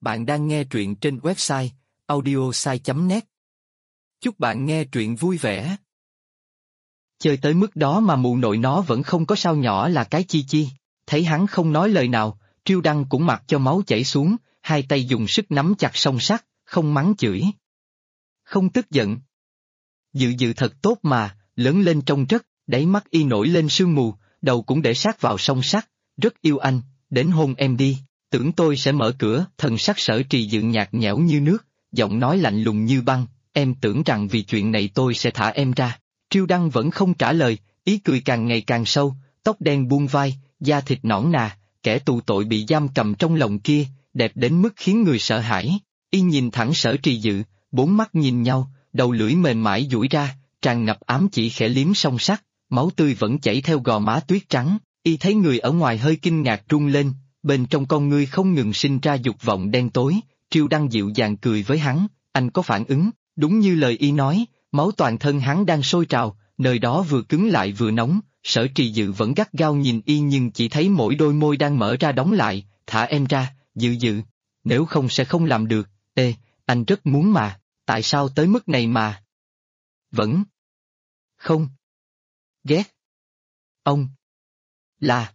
Bạn đang nghe truyện trên website audiosai.net. Chúc bạn nghe truyện vui vẻ. Chơi tới mức đó mà mụ nội nó vẫn không có sao nhỏ là cái chi chi. Thấy hắn không nói lời nào, Triêu Đăng cũng mặc cho máu chảy xuống, hai tay dùng sức nắm chặt song sắt, không mắng chửi, không tức giận. Dự dự thật tốt mà, lớn lên trông rất, đáy mắt y nổi lên sương mù, đầu cũng để sát vào song sắt, rất yêu anh, đến hôn em đi. Tưởng tôi sẽ mở cửa, thần sắc Sở Trì Dự nhạt nhẽo như nước, giọng nói lạnh lùng như băng, em tưởng rằng vì chuyện này tôi sẽ thả em ra. Triêu Đăng vẫn không trả lời, ý cười càng ngày càng sâu, tóc đen buông vai, da thịt nõn nà, kẻ tù tội bị giam cầm trong lòng kia, đẹp đến mức khiến người sợ hãi. Y nhìn thẳng Sở Trì Dự, bốn mắt nhìn nhau, đầu lưỡi mềm mại duỗi ra, tràn ngập ám chỉ khẽ liếm song sắt, máu tươi vẫn chảy theo gò má tuyết trắng. Y thấy người ở ngoài hơi kinh ngạc run lên, bên trong con ngươi không ngừng sinh ra dục vọng đen tối. Triêu Đăng dịu dàng cười với hắn, anh có phản ứng, đúng như lời y nói, máu toàn thân hắn đang sôi trào, nơi đó vừa cứng lại vừa nóng. Sở Trì Dự vẫn gắt gao nhìn y nhưng chỉ thấy mỗi đôi môi đang mở ra đóng lại, thả em ra, Dự Dự, nếu không sẽ không làm được. Ê, anh rất muốn mà, tại sao tới mức này mà vẫn không ghét ông? Là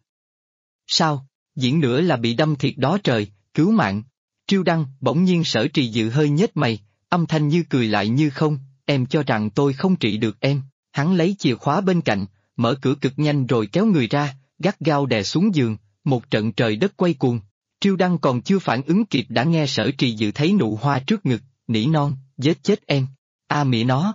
sao? Diễn nữa là bị đâm thiệt đó trời, cứu mạng. Triêu Đăng, bỗng nhiên Sở Trì Dự hơi nhếch mày, âm thanh như cười lại như không, em cho rằng tôi không trị được em. Hắn lấy chìa khóa bên cạnh, mở cửa cực nhanh rồi kéo người ra, gắt gao đè xuống giường, một trận trời đất quay cuồng. Triêu Đăng còn chưa phản ứng kịp đã nghe Sở Trì Dự thấy nụ hoa trước ngực, nỉ non, giết chết em. Mẹ nó.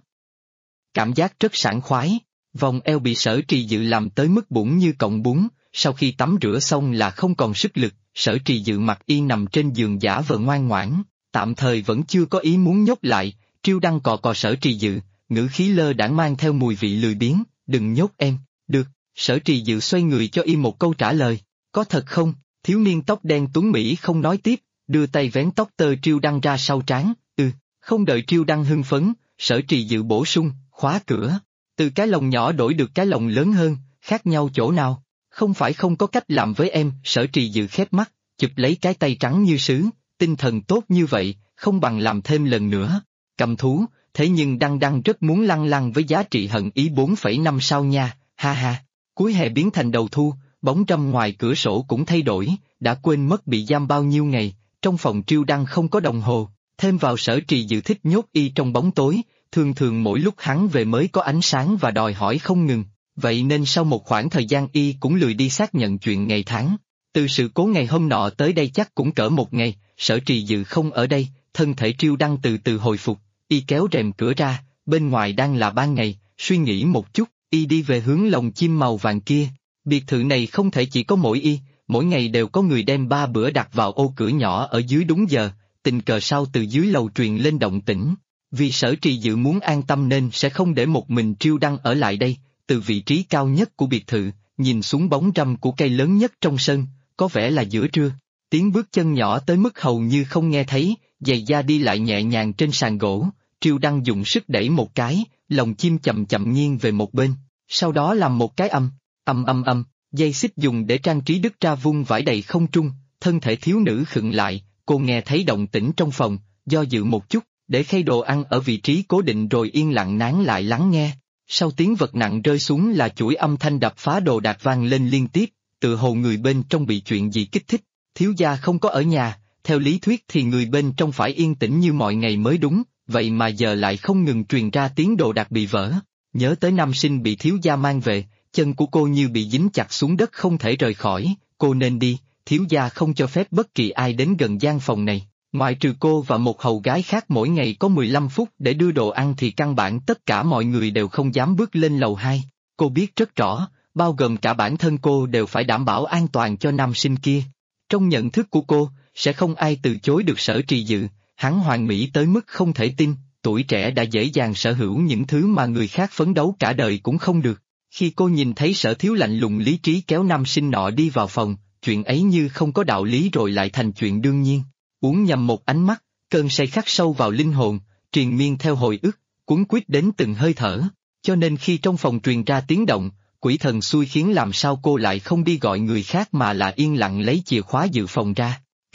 Cảm giác rất sảng khoái, vòng eo bị Sở Trì Dự làm tới mức bụng như cọng bún. Sau khi tắm rửa xong là không còn sức lực, Sở Trì Dự mặc y nằm trên giường giả vờ ngoan ngoãn, tạm thời vẫn chưa có ý muốn nhốt lại. Triêu Đăng cọ cọ Sở Trì Dự, ngữ khí lơ đãng mang theo mùi vị lười biếng, đừng nhốt em. Được. Sở Trì Dự xoay người cho y một câu trả lời, có thật không? Thiếu niên tóc đen tuấn Mỹ không nói tiếp, đưa tay vén tóc tơ Triêu Đăng ra sau trán. Không đợi Triêu Đăng hưng phấn, Sở Trì Dự bổ sung, khóa cửa. Từ cái lồng nhỏ đổi được cái lồng lớn hơn, khác nhau chỗ nào? Không phải không có cách làm với em. Sở Trì Dự khép mắt, chụp lấy cái tay trắng như sứ, tinh thần tốt như vậy, không bằng làm thêm lần nữa. Cầm thú, thế nhưng Đăng rất muốn lăng lăng với giá trị hận ý 4,5 sao nha, ha ha. Cuối hè biến thành đầu thu, bóng râm ngoài cửa sổ cũng thay đổi, đã quên mất bị giam bao nhiêu ngày. Trong phòng Triêu Đăng không có đồng hồ, thêm vào Sở Trì Dự thích nhốt y trong bóng tối, thường mỗi lúc hắn về mới có ánh sáng và đòi hỏi không ngừng. Vậy nên sau một khoảng thời gian y cũng lười đi xác nhận chuyện ngày tháng. Từ sự cố ngày hôm nọ tới đây chắc cũng cỡ một ngày, Sở Trì Dự không ở đây, thân thể Triêu Đăng từ từ hồi phục, y kéo rèm cửa ra, bên ngoài đang là ban ngày, suy nghĩ một chút, y đi về hướng lồng chim màu vàng kia. Biệt thự này không thể chỉ có mỗi y, mỗi ngày đều có người đem 3 bữa đặt vào ô cửa nhỏ ở dưới đúng giờ, tình cờ sau từ dưới lầu truyền lên động tĩnh. Vì Sở Trì Dự muốn an tâm nên sẽ không để một mình Triêu Đăng ở lại đây. Từ vị trí cao nhất của biệt thự, nhìn xuống bóng râm của cây lớn nhất trong sân, có vẻ là giữa trưa. Tiếng bước chân nhỏ tới mức hầu như không nghe thấy, giày da đi lại nhẹ nhàng trên sàn gỗ. Triêu Đăng dùng sức đẩy một cái, lồng chim chậm chậm nghiêng về một bên, sau đó làm một cái âm, dây xích dùng để trang trí đứt ra vung vãi đầy không trung. Thân thể thiếu nữ khựng lại, cô nghe thấy động tĩnh trong phòng, do dự một chút, để khay đồ ăn ở vị trí cố định rồi yên lặng nán lại lắng nghe. Sau tiếng vật nặng rơi xuống là chuỗi âm thanh đập phá đồ đạc vang lên liên tiếp, tự hồ người bên trong bị chuyện gì kích thích. Thiếu gia không có ở nhà, theo lý thuyết thì người bên trong phải yên tĩnh như mọi ngày mới đúng, vậy mà giờ lại không ngừng truyền ra tiếng đồ đạc bị vỡ. Nhớ tới nam sinh bị thiếu gia mang về, chân của cô như bị dính chặt xuống đất không thể rời khỏi. Cô nên đi, thiếu gia không cho phép bất kỳ ai đến gần gian phòng này. Ngoại trừ cô và một hầu gái khác mỗi ngày có 15 phút để đưa đồ ăn thì căn bản tất cả mọi người đều không dám bước lên lầu 2. Cô biết rất rõ, bao gồm cả bản thân cô đều phải đảm bảo an toàn cho nam sinh kia. Trong nhận thức của cô, sẽ không ai từ chối được Sở Trì Dự, hắn hoàn mỹ tới mức không thể tin, tuổi trẻ đã dễ dàng sở hữu những thứ mà người khác phấn đấu cả đời cũng không được. Khi cô nhìn thấy Sở Thiếu lạnh lùng lý trí kéo nam sinh nọ đi vào phòng, chuyện ấy như không có đạo lý rồi lại thành chuyện đương nhiên. Uống nhầm một ánh mắt, cơn say khắc sâu vào linh hồn, triền miên theo hồi ức, cuốn quýt đến từng hơi thở. Cho nên khi trong phòng truyền ra tiếng động, quỷ thần xui khiến làm sao cô lại không đi gọi người khác mà là yên lặng lấy chìa khóa dự phòng ra.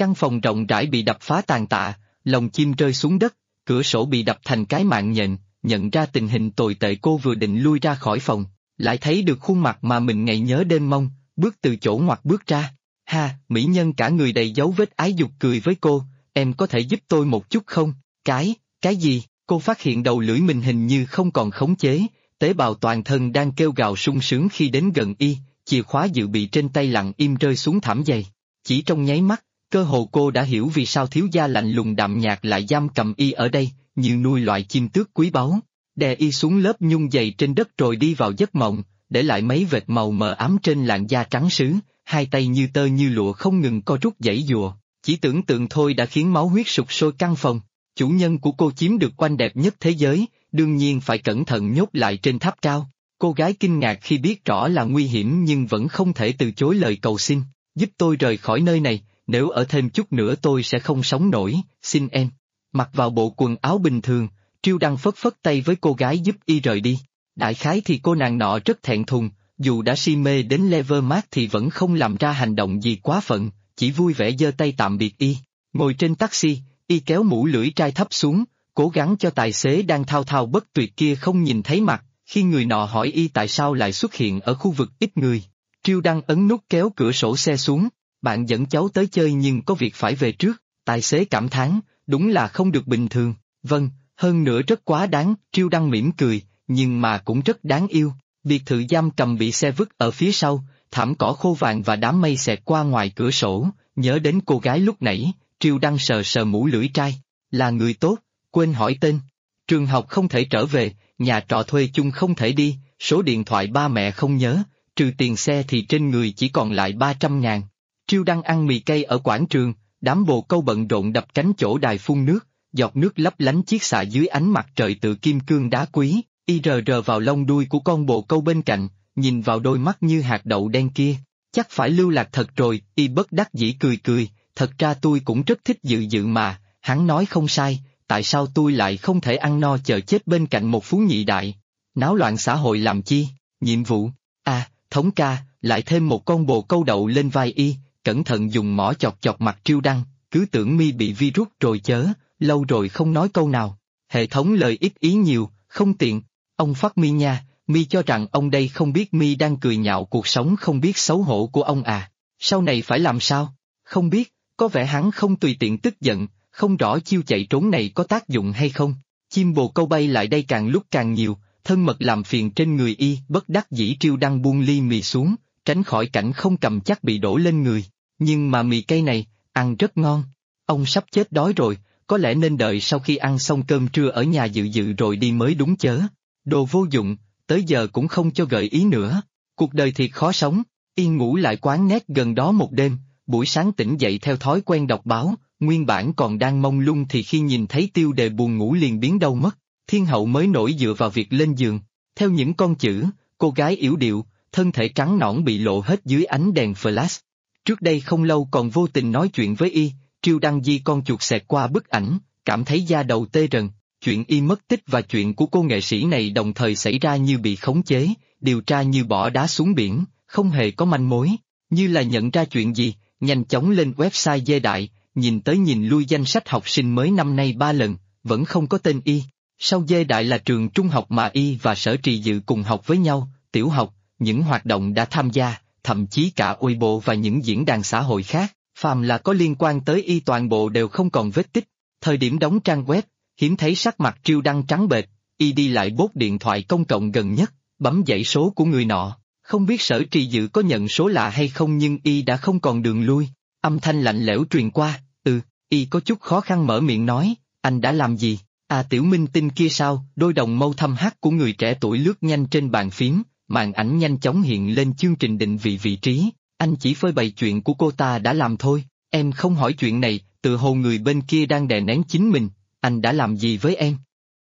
Căn phòng rộng rãi bị đập phá tàn tạ, lồng chim rơi xuống đất, cửa sổ bị đập thành cái mạng nhện, nhận ra tình hình tồi tệ cô vừa định lui ra khỏi phòng, lại thấy được khuôn mặt mà mình ngày nhớ đêm mong, bước từ chỗ ngoặt bước ra. Ha, mỹ nhân cả người đầy dấu vết ái dục cười với cô, em có thể giúp tôi một chút không? Cái gì? Cô phát hiện đầu lưỡi mình hình như không còn khống chế, tế bào toàn thân đang kêu gào sung sướng khi đến gần y, chìa khóa dự bị trên tay lặng im rơi xuống thảm dày. Chỉ trong nháy mắt, cơ hồ cô đã hiểu vì sao thiếu gia lạnh lùng đạm nhạt lại giam cầm y ở đây, như nuôi loại chim tước quý báu. Đè y xuống lớp nhung dày trên đất rồi đi vào giấc mộng, để lại mấy vệt màu mờ ám trên làn da trắng sứ, hai tay như tơ như lụa không ngừng co rút giãy giụa, chỉ tưởng tượng thôi đã khiến máu huyết sục sôi căn phòng. Chủ nhân của cô chiếm được oanh đẹp nhất thế giới, đương nhiên phải cẩn thận nhốt lại trên tháp cao. Cô gái kinh ngạc khi biết rõ là nguy hiểm nhưng vẫn không thể từ chối lời cầu xin, giúp tôi rời khỏi nơi này, nếu ở thêm chút nữa tôi sẽ không sống nổi, xin em. Mặc vào bộ quần áo bình thường, Triêu Đăng phất phất tay với cô gái giúp y rời đi. Đại khái thì cô nàng nọ rất thẹn thùng, dù đã si mê đến level max thì vẫn không làm ra hành động gì quá phận, chỉ vui vẻ giơ tay tạm biệt y. Ngồi trên taxi, y kéo mũ lưỡi trai thấp xuống, cố gắng cho tài xế đang thao thao bất tuyệt kia không nhìn thấy mặt, khi người nọ hỏi y tại sao lại xuất hiện ở khu vực ít người. Triêu Đăng ấn nút kéo cửa sổ xe xuống, bạn dẫn cháu tới chơi nhưng có việc phải về trước, tài xế cảm thán, đúng là không được bình thường, vâng, hơn nữa rất quá đáng, Triêu Đăng mỉm cười, nhưng mà cũng rất đáng yêu. Biệt thự giam cầm bị xe vứt ở phía sau, thảm cỏ khô vàng và đám mây xẹt qua ngoài cửa sổ, nhớ đến cô gái lúc nãy, Triêu Đăng sờ sờ mũ lưỡi trai, là người tốt, quên hỏi tên. Trường học không thể trở về, nhà trọ thuê chung không thể đi, số điện thoại ba mẹ không nhớ, trừ tiền xe thì trên người chỉ còn lại 300.000. Triêu Đăng ăn mì cây ở quảng trường, đám bồ câu bận rộn đập cánh chỗ đài phun nước, giọt nước lấp lánh chiết xạ dưới ánh mặt trời tự kim cương đá quý, y rờ vào lông đuôi của con bồ câu bên cạnh, nhìn vào đôi mắt như hạt đậu đen kia, chắc phải lưu lạc thật rồi, y bất đắc dĩ cười, thật ra tôi cũng rất thích dự mà, hắn nói không sai, tại sao tôi lại không thể ăn no chờ chết bên cạnh một phú nhị đại, náo loạn xã hội làm chi, nhiệm vụ, thống ca, lại thêm một con bồ câu đậu lên vai y, cẩn thận dùng mỏ chọc mặt Triêu Đăng, cứ tưởng mi bị virus rồi chớ, lâu rồi không nói câu nào, hệ thống lời ít ý nhiều, không tiện, ông phát mi nha, mi cho rằng ông đây không biết mi đang cười nhạo cuộc sống không biết xấu hổ của ông à, sau này phải làm sao, không biết, có vẻ hắn không tùy tiện tức giận, không rõ chiêu chạy trốn này có tác dụng hay không, chim bồ câu bay lại đây càng lúc càng nhiều, thân mật làm phiền trên người y, bất đắc dĩ Triêu Đăng buông ly mì xuống, tránh khỏi cảnh không cầm chắc bị đổ lên người, nhưng mà mì cây này, ăn rất ngon, ông sắp chết đói rồi, có lẽ nên đợi sau khi ăn xong cơm trưa ở nhà dự rồi đi mới đúng chớ, đồ vô dụng, tới giờ cũng không cho gợi ý nữa, cuộc đời thiệt khó sống, y ngủ lại quán nét gần đó một đêm, buổi sáng tỉnh dậy theo thói quen đọc báo, nguyên bản còn đang mông lung thì khi nhìn thấy tiêu đề buồn ngủ liền biến đâu mất, thiên hậu mới nổi dựa vào việc lên giường, theo những con chữ, cô gái yểu điệu, thân thể trắng nõn bị lộ hết dưới ánh đèn flash. Trước đây không lâu còn vô tình nói chuyện với y, Triêu Đăng di con chuột xẹt qua bức ảnh, cảm thấy da đầu tê rần, chuyện y mất tích và chuyện của cô nghệ sĩ này đồng thời xảy ra như bị khống chế, điều tra như bỏ đá xuống biển, không hề có manh mối, như là nhận ra chuyện gì, nhanh chóng lên website Dê Đại, nhìn tới nhìn lui danh sách học sinh mới năm nay 3 lần, vẫn không có tên y. Sau Dê Đại là trường trung học mà y và Sở Trì Dự cùng học với nhau, tiểu học, những hoạt động đã tham gia, thậm chí cả Weibo và những diễn đàn xã hội khác, phàm là có liên quan tới y toàn bộ đều không còn vết tích. Thời điểm đóng trang web, hiếm thấy sắc mặt Triêu Đăng trắng bệch, y đi lại bốt điện thoại công cộng gần nhất, bấm dãy số của người nọ, không biết Sở Trì Dự có nhận số lạ hay không nhưng y đã không còn đường lui, âm thanh lạnh lẽo truyền qua, y có chút khó khăn mở miệng nói, anh đã làm gì? Tiểu minh tinh kia sao? Đôi đồng mâu thâm hắc của người trẻ tuổi lướt nhanh trên bàn phím, màn ảnh nhanh chóng hiện lên chương trình định vị trí, anh chỉ phơi bày chuyện của cô ta đã làm thôi, em không hỏi chuyện này, tự hồ người bên kia đang đè nén chính mình, anh đã làm gì với em?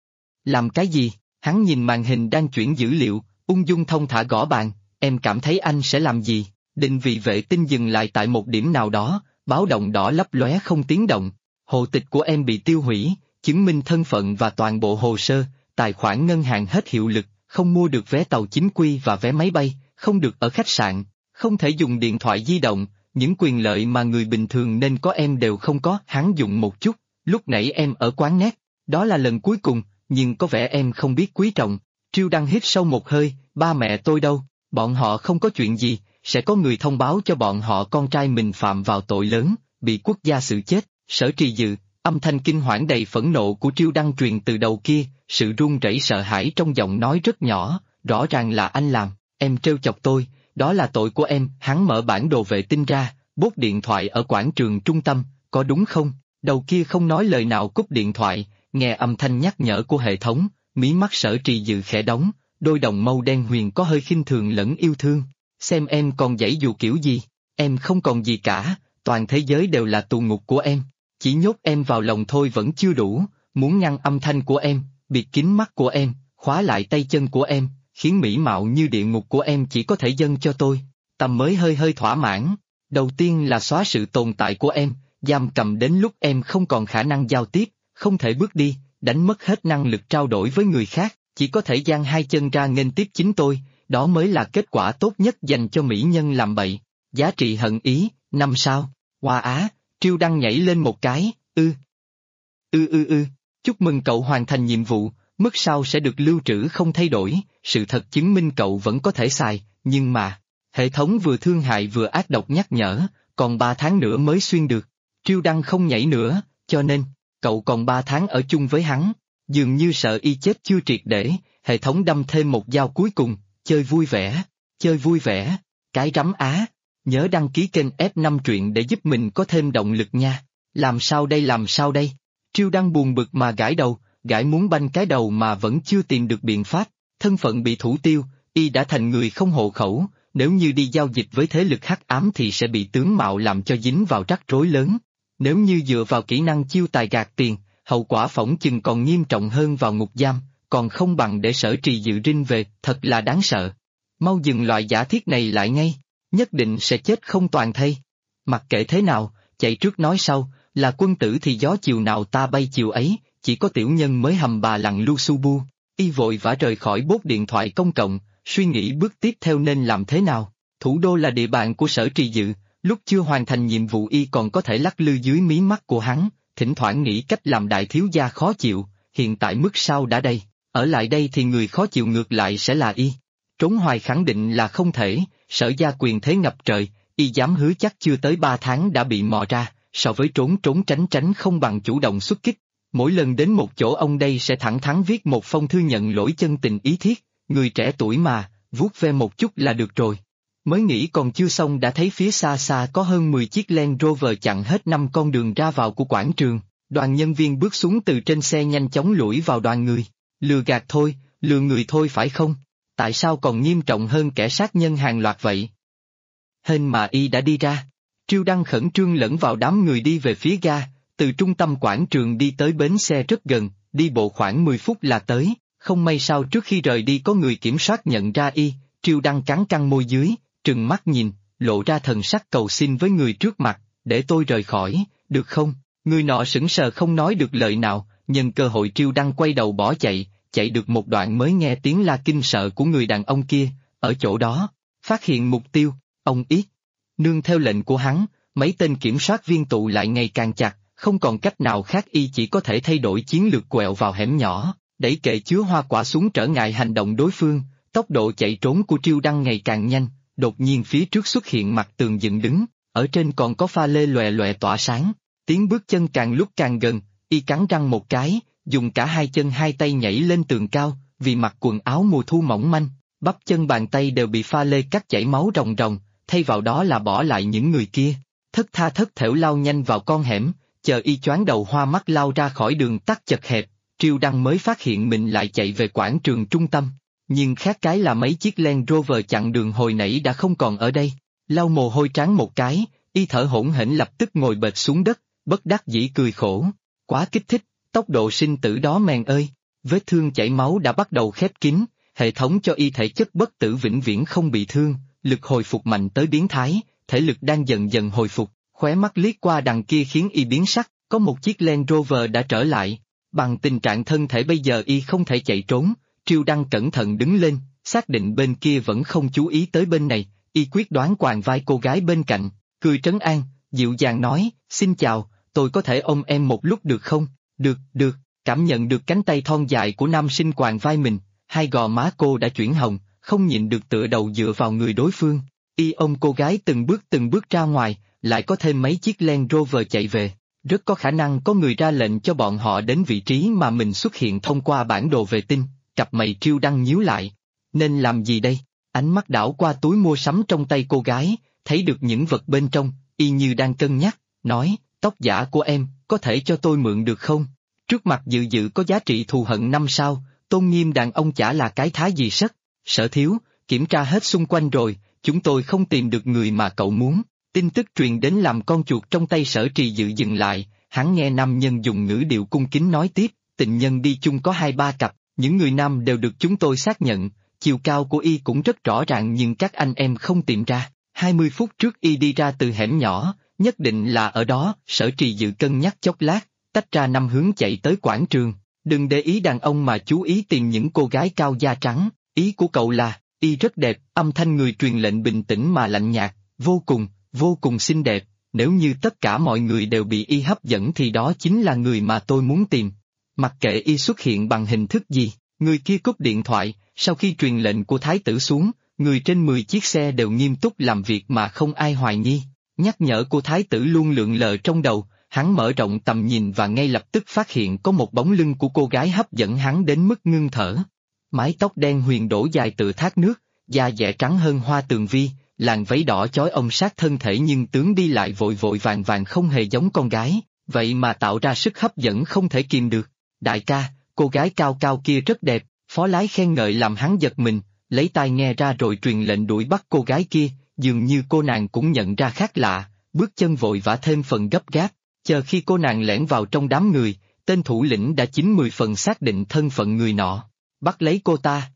Làm cái gì? Hắn nhìn màn hình đang chuyển dữ liệu, ung dung thông thả gõ bàn, em cảm thấy anh sẽ làm gì? Định vị vệ tinh dừng lại tại một điểm nào đó, báo động đỏ lấp lóe không tiếng động, hộ tịch của em bị tiêu hủy, chứng minh thân phận và toàn bộ hồ sơ, tài khoản ngân hàng hết hiệu lực, không mua được vé tàu chính quy và vé máy bay, không được ở khách sạn, không thể dùng điện thoại di động, những quyền lợi mà người bình thường nên có em đều không có. Hắn dùng một chút, lúc nãy em ở quán nét, đó là lần cuối cùng, nhưng có vẻ em không biết quý trọng. Triêu Đăng hít sâu một hơi, ba mẹ tôi đâu, bọn họ không có chuyện gì, sẽ có người thông báo cho bọn họ con trai mình phạm vào tội lớn, bị quốc gia xử chết. Sở Trì Dự, âm thanh kinh hoảng đầy phẫn nộ của Triêu Đăng truyền từ đầu kia, sự run rẩy sợ hãi trong giọng nói rất nhỏ, rõ ràng là anh làm, em trêu chọc tôi, đó là tội của em. Hắn mở bản đồ vệ tinh ra, bốt điện thoại ở quảng trường trung tâm, có đúng không? Đầu kia không nói lời nào cúp điện thoại, nghe âm thanh nhắc nhở của hệ thống, mí mắt Sở Trì Dự khẽ đóng, đôi đồng mâu đen huyền có hơi khinh thường lẫn yêu thương. Xem em còn giãy dụ kiểu gì, em không còn gì cả, toàn thế giới đều là tù ngục của em. Chỉ nhốt em vào lòng thôi vẫn chưa đủ, muốn ngăn âm thanh của em, bịt kín mắt của em, khóa lại tay chân của em, khiến mỹ mạo như địa ngục của em chỉ có thể dâng cho tôi. Tâm mới hơi hơi thỏa mãn. Đầu tiên là xóa sự tồn tại của em, giam cầm đến lúc em không còn khả năng giao tiếp, không thể bước đi, đánh mất hết năng lực trao đổi với người khác, chỉ có thể giang hai chân ra nghênh tiếp chính tôi, đó mới là kết quả tốt nhất dành cho mỹ nhân làm bậy. Giá trị hận ý, 5 sao. Hoa á, Triêu Đăng nhảy lên một cái, chúc mừng cậu hoàn thành nhiệm vụ, mức sau sẽ được lưu trữ không thay đổi, sự thật chứng minh cậu vẫn có thể xài, nhưng mà, hệ thống vừa thương hại vừa ác độc nhắc nhở, còn 3 tháng nữa mới xuyên được. Triêu Đăng không nhảy nữa, cho nên, cậu còn 3 tháng ở chung với hắn, dường như sợ y chết chưa triệt để, hệ thống đâm thêm một dao cuối cùng, chơi vui vẻ, cái rắm á, nhớ đăng ký kênh F5 truyện để giúp mình có thêm động lực nha. Làm sao đây? Triêu Đăng buồn bực mà gãi đầu, gãi muốn banh cái đầu mà vẫn chưa tìm được biện pháp, thân phận bị thủ tiêu, y đã thành người không hộ khẩu, nếu như đi giao dịch với thế lực hắc ám thì sẽ bị tướng mạo làm cho dính vào rắc rối lớn. Nếu như dựa vào kỹ năng chiêu tài gạt tiền, hậu quả phỏng chừng còn nghiêm trọng hơn vào ngục giam, còn không bằng để Sở Trì Dự rinh về, thật là đáng sợ. Mau dừng loại giả thiết này lại ngay, nhất định sẽ chết không toàn thây. Mặc kệ thế nào, chạy trước nói sau, là quân tử thì gió chiều nào ta bay chiều ấy, chỉ có tiểu nhân mới hầm bà lằng lu su bu. Y vội vã rời khỏi bốt điện thoại công cộng, suy nghĩ bước tiếp theo nên làm thế nào. Thủ đô là địa bàn của Sở Trì Dự, lúc chưa hoàn thành nhiệm vụ y còn có thể lắc lư dưới mí mắt của hắn, thỉnh thoảng nghĩ cách làm đại thiếu gia khó chịu, hiện tại mức sau đã đây, ở lại đây thì người khó chịu ngược lại sẽ là y. Trốn hoài khẳng định là không thể, Sở gia quyền thế ngập trời, y dám hứa chắc chưa tới 3 tháng đã bị mò ra, so với trốn tránh không bằng chủ động xuất kích. Mỗi lần đến một chỗ ông đây sẽ thẳng thắn viết một phong thư nhận lỗi chân tình ý thiết, người trẻ tuổi mà, vuốt ve một chút là được rồi. Mới nghĩ còn chưa xong đã thấy phía xa xa có hơn 10 chiếc Land Rover chặn hết 5 con đường ra vào của quảng trường, đoàn nhân viên bước xuống từ trên xe nhanh chóng lủi vào đoàn người. Lừa gạt thôi, lừa người thôi phải không? Tại sao còn nghiêm trọng hơn kẻ sát nhân hàng loạt vậy? Hên mà y đã đi ra. Triêu Đăng khẩn trương lẫn vào đám người đi về phía ga, từ trung tâm quảng trường đi tới bến xe rất gần, đi bộ khoảng 10 phút là tới, không may sao trước khi rời đi có người kiểm soát nhận ra y, Triêu Đăng cắn môi dưới, trừng mắt nhìn, lộ ra thần sắc cầu xin với người trước mặt, để tôi rời khỏi, được không? Người nọ sững sờ không nói được lời nào, nhân cơ hội Triêu Đăng quay đầu bỏ chạy, chạy được một đoạn mới nghe tiếng la kinh sợ của người đàn ông kia, ở chỗ đó, phát hiện mục tiêu, ông Yết. Nương theo lệnh của hắn, mấy tên kiểm soát viên tụ lại ngày càng chặt, không còn cách nào khác y chỉ có thể thay đổi chiến lược quẹo vào hẻm nhỏ, đẩy kệ chứa hoa quả xuống trở ngại hành động đối phương, tốc độ chạy trốn của Triêu Đăng ngày càng nhanh, đột nhiên phía trước xuất hiện mặt tường dựng đứng, ở trên còn có pha lê lòe lòe tỏa sáng, tiếng bước chân càng lúc càng gần, y cắn răng một cái, dùng cả hai chân hai tay nhảy lên tường cao, vì mặc quần áo mùa thu mỏng manh, bắp chân bàn tay đều bị pha lê cắt chảy máu ròng ròng, thay vào đó là bỏ lại những người kia, thất tha thất thểu lao nhanh vào con hẻm, chờ y choáng đầu hoa mắt lao ra khỏi đường tắt chật hẹp, Triêu Đăng mới phát hiện mình lại chạy về quảng trường trung tâm, nhưng khác cái là mấy chiếc Land Rover chặn đường hồi nãy đã không còn ở đây, lau mồ hôi trán một cái, y thở hổn hển lập tức ngồi bệt xuống đất, bất đắc dĩ cười khổ, quá kích thích, tốc độ sinh tử đó mèn ơi, vết thương chảy máu đã bắt đầu khép kín, hệ thống cho y thể chất bất tử vĩnh viễn không bị thương, lực hồi phục mạnh tới biến thái, thể lực đang dần dần hồi phục, khóe mắt liếc qua đằng kia khiến y biến sắc, có một chiếc Land Rover đã trở lại, bằng tình trạng thân thể bây giờ y không thể chạy trốn, Triêu Đăng cẩn thận đứng lên, xác định bên kia vẫn không chú ý tới bên này, y quyết đoán quàng vai cô gái bên cạnh, cười trấn an, dịu dàng nói, xin chào, tôi có thể ôm em một lúc được không? Được, được, cảm nhận được cánh tay thon dài của nam sinh quàng vai mình, hai gò má cô đã chuyển hồng, không nhịn được tựa đầu dựa vào người đối phương. Y ôm cô gái từng bước ra ngoài, lại có thêm mấy chiếc Land Rover chạy về. Rất có khả năng có người ra lệnh cho bọn họ đến vị trí mà mình xuất hiện thông qua bản đồ vệ tinh, cặp mày Triêu Đăng nhíu lại. Nên làm gì đây? Ánh mắt đảo qua túi mua sắm trong tay cô gái, thấy được những vật bên trong, y như đang cân nhắc, nói, tóc giả của em, có thể cho tôi mượn được không? Trước mặt dự dự có giá trị thù hận 5 sao, tôn nghiêm đàn ông chả là cái thá gì sất. Sở thiếu, kiểm tra hết xung quanh rồi, chúng tôi không tìm được người mà cậu muốn. Tin tức truyền đến làm con chuột trong tay Sở Trì Dự dừng lại, hắn nghe nam nhân dùng ngữ điệu cung kính nói tiếp, tình nhân đi chung có 2-3 cặp, những người nam đều được chúng tôi xác nhận, chiều cao của y cũng rất rõ ràng nhưng các anh em không tìm ra. 20 phút trước y đi ra từ hẻm nhỏ, nhất định là ở đó. Sở Trì Dự cân nhắc chốc lát, tách ra 5 hướng chạy tới quảng trường. Đừng để ý đàn ông mà chú ý tìm những cô gái cao da trắng, ý của cậu là, y rất đẹp. Âm thanh người truyền lệnh bình tĩnh mà lạnh nhạt, vô cùng xinh đẹp, nếu như tất cả mọi người đều bị y hấp dẫn thì đó chính là người mà tôi muốn tìm. Mặc kệ y xuất hiện bằng hình thức gì, người kia cúp điện thoại. Sau khi truyền lệnh của thái tử xuống, người trên 10 chiếc xe đều nghiêm túc làm việc mà không ai hoài nghi. Nhắc nhở của thái tử luôn lượn lờ trong đầu, hắn mở rộng tầm nhìn và ngay lập tức phát hiện có một bóng lưng của cô gái hấp dẫn hắn đến mức ngưng thở. Mái tóc đen huyền đổ dài tự thác nước, da dẻ trắng hơn hoa tường vi, làn váy đỏ chói ông sát thân thể nhưng tướng đi lại vội vội vàng không hề giống con gái, vậy mà tạo ra sức hấp dẫn không thể kìm được. Đại ca, cô gái cao cao kia rất đẹp, phó lái khen ngợi làm hắn giật mình, lấy tai nghe ra rồi truyền lệnh đuổi bắt cô gái kia, dường như cô nàng cũng nhận ra khác lạ, bước chân vội vã thêm phần gấp gáp, chờ khi cô nàng lẻn vào trong đám người, tên thủ lĩnh đã 90 phần xác định thân phận người nọ, bắt lấy cô ta.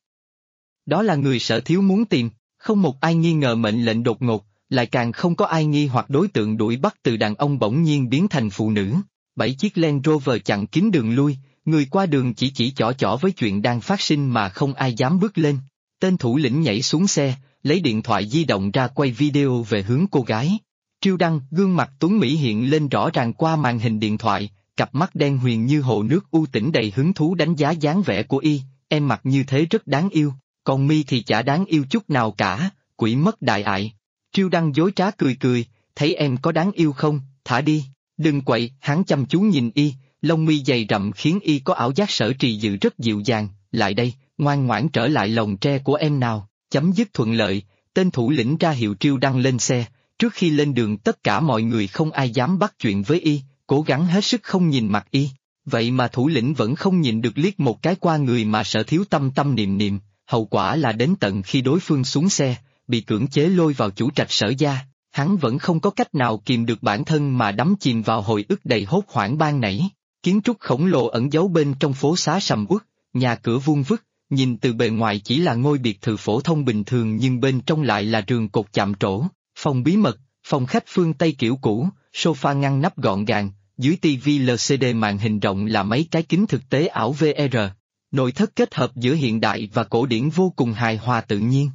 Đó là người Sở thiếu muốn tìm, không một ai nghi ngờ mệnh lệnh đột ngột, lại càng không có ai nghi hoặc đối tượng đuổi bắt từ đàn ông bỗng nhiên biến thành phụ nữ. 7 chiếc Land Rover chặn kín đường lui, người qua đường chỉ chỏ với chuyện đang phát sinh mà không ai dám bước lên. Tên thủ lĩnh nhảy xuống xe, lấy điện thoại di động ra quay video về hướng cô gái. Triêu Đăng, gương mặt tuấn mỹ hiện lên rõ ràng qua màn hình điện thoại, cặp mắt đen huyền như hồ nước u tĩnh đầy hứng thú đánh giá dáng vẻ của y, em mặc như thế rất đáng yêu, còn mi thì chả đáng yêu chút nào cả, quỷ mất đại ại. Triêu Đăng dối trá cười, thấy em có đáng yêu không, thả đi, đừng quậy. Hắn chăm chú nhìn y, lông mi dày rậm khiến y có ảo giác Sở Trì Dự rất dịu dàng, lại đây, ngoan ngoãn trở lại lồng tre của em nào. Chấm dứt thuận lợi, tên thủ lĩnh ra hiệu Triêu Đăng lên xe. Trước khi lên đường tất cả mọi người không ai dám bắt chuyện với y, cố gắng hết sức không nhìn mặt y. Vậy mà thủ lĩnh vẫn không nhịn được liếc một cái qua người mà Sở thiếu tâm tâm niệm, hậu quả là đến tận khi đối phương xuống xe, bị cưỡng chế lôi vào chủ trạch Sở gia, hắn vẫn không có cách nào kìm được bản thân mà đắm chìm vào hồi ức đầy hốt hoảng ban nãy. Kiến trúc khổng lồ ẩn giấu bên trong phố xá sầm uất, nhà cửa vuông vức, nhìn từ bề ngoài chỉ là ngôi biệt thự phổ thông bình thường nhưng bên trong lại là giường cột chạm trổ, phòng bí mật, phòng khách phương Tây kiểu cũ, sofa ngăn nắp gọn gàng, dưới tivi LCD màn hình rộng là mấy cái kính thực tế ảo VR. Nội thất kết hợp giữa hiện đại và cổ điển vô cùng hài hòa tự nhiên.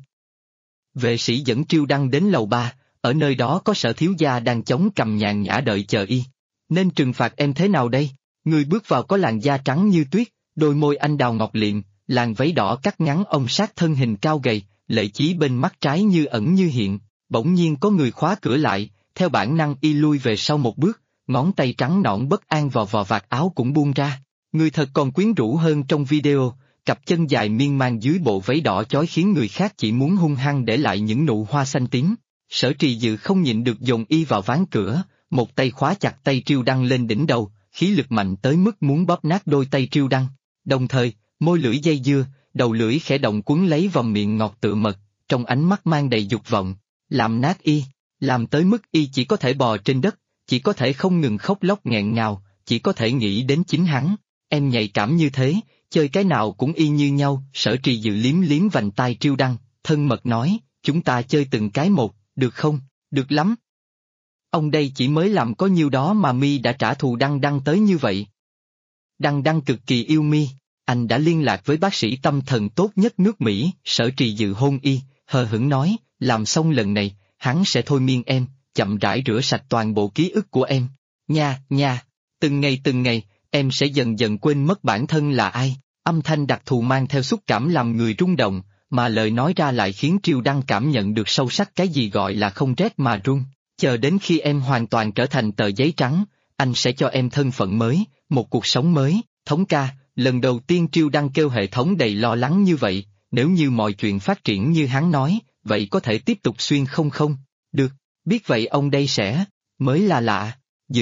Vệ sĩ dẫn Triêu Đăng đến lầu 3, ở nơi đó có Sở thiếu gia đang chống cằm nhàn nhã đợi chờ y. Nên trừng phạt em thế nào đây? Người bước vào có làn da trắng như tuyết, đôi môi anh đào ngọc liệm, làn váy đỏ cắt ngắn ông sát thân hình cao gầy, lệ chí bên mắt trái như ẩn như hiện. Bỗng nhiên có người khóa cửa lại, theo bản năng y lui về sau một bước, ngón tay trắng nõn bất an vò vạt áo cũng buông ra. Người thật còn quyến rũ hơn trong video, cặp chân dài miên man dưới bộ váy đỏ chói khiến người khác chỉ muốn hung hăng để lại những nụ hoa xanh tím. Sở Trì Dự không nhịn được dồn y vào ván cửa, một tay khóa chặt tay Triêu Đăng lên đỉnh đầu, khí lực mạnh tới mức muốn bóp nát đôi tay Triêu Đăng. Đồng thời, môi lưỡi dây dưa, đầu lưỡi khẽ động quấn lấy vòng miệng ngọt tựa mật, trong ánh mắt mang đầy dục vọng, làm nát y, làm tới mức y chỉ có thể bò trên đất, chỉ có thể không ngừng khóc lóc nghẹn ngào, chỉ có thể nghĩ đến chính hắn. Em nhạy cảm như thế, chơi cái nào cũng y như nhau. Sở Trì Dự liếm vành tai Triêu Đăng, thân mật nói, chúng ta chơi từng cái một, được không? Được lắm. Ông đây chỉ mới làm có nhiêu đó mà mi đã trả thù Đăng tới như vậy. Đăng cực kỳ yêu mi, anh đã liên lạc với bác sĩ tâm thần tốt nhất nước Mỹ. Sở Trì Dự hôn y, hờ hững nói, làm xong lần này, hắn sẽ thôi miên em, chậm rãi rửa sạch toàn bộ ký ức của em. Nha, từng ngày, em sẽ dần dần quên mất bản thân là ai. Âm thanh đặc thù mang theo xúc cảm làm người rung động, mà lời nói ra lại khiến Triêu Đăng cảm nhận được sâu sắc cái gì gọi là không rét mà run. Chờ đến khi em hoàn toàn trở thành tờ giấy trắng, anh sẽ cho em thân phận mới, một cuộc sống mới. Thống ca, lần đầu tiên Triêu Đăng kêu hệ thống đầy lo lắng như vậy, nếu như mọi chuyện phát triển như hắn nói, vậy có thể tiếp tục xuyên không không? Được, biết vậy ông đây sẽ, mới là lạ.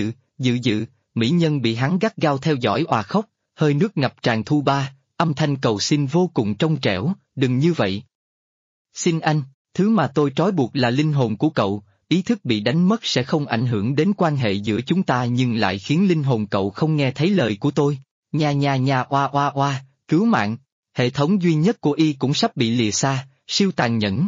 Dự, mỹ nhân bị hắn gắt gao theo dõi òa khóc, hơi nước ngập tràn thu ba, âm thanh cầu xin vô cùng trong trẻo, đừng như vậy. Xin anh, thứ mà tôi trói buộc là linh hồn của cậu, ý thức bị đánh mất sẽ không ảnh hưởng đến quan hệ giữa chúng ta nhưng lại khiến linh hồn cậu không nghe thấy lời của tôi. Nha, oa, cứu mạng, hệ thống duy nhất của y cũng sắp bị lìa xa, siêu tàn nhẫn.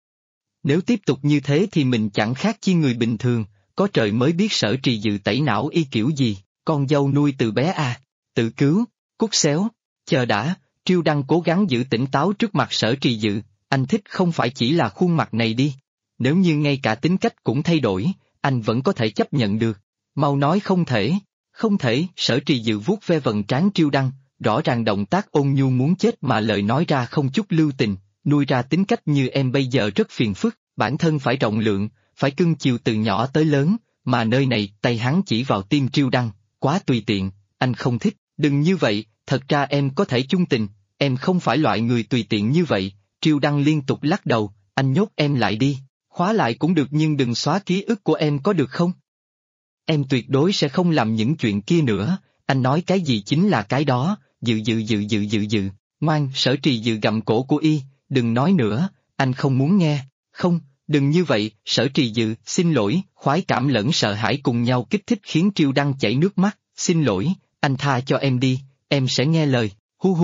Nếu tiếp tục như thế thì mình chẳng khác chi người bình thường, có trời mới biết Sở Trì Dự tẩy não y kiểu gì, con dâu nuôi từ bé à, tự cứu, cút xéo, chờ đã, Triêu Đăng cố gắng giữ tỉnh táo trước mặt Sở Trì Dự, anh thích không phải chỉ là khuôn mặt này đi, nếu như ngay cả tính cách cũng thay đổi, anh vẫn có thể chấp nhận được, mau nói không thể, Sở Trì Dự vuốt ve vầng trán Triêu Đăng, rõ ràng động tác ôn nhu muốn chết mà lời nói ra không chút lưu tình, nuôi ra tính cách như em bây giờ rất phiền phức, bản thân phải rộng lượng, phải cưng chiều từ nhỏ tới lớn, mà nơi này tay hắn chỉ vào tim Triêu Đăng, quá tùy tiện, anh không thích, đừng như vậy, thật ra em có thể chung tình, em không phải loại người tùy tiện như vậy, Triêu Đăng liên tục lắc đầu, anh nhốt em lại đi, khóa lại cũng được nhưng đừng xóa ký ức của em có được không? Em tuyệt đối sẽ không làm những chuyện kia nữa, anh nói cái gì chính là cái đó, dự, ngoan, Sở Trì Dự gặm cổ của y, đừng nói nữa, anh không muốn nghe, không, đừng như vậy, Sở Trì Dự, xin lỗi, khoái cảm lẫn sợ hãi cùng nhau kích thích khiến Triêu Đăng chảy nước mắt, xin lỗi, anh tha cho em đi, em sẽ nghe lời,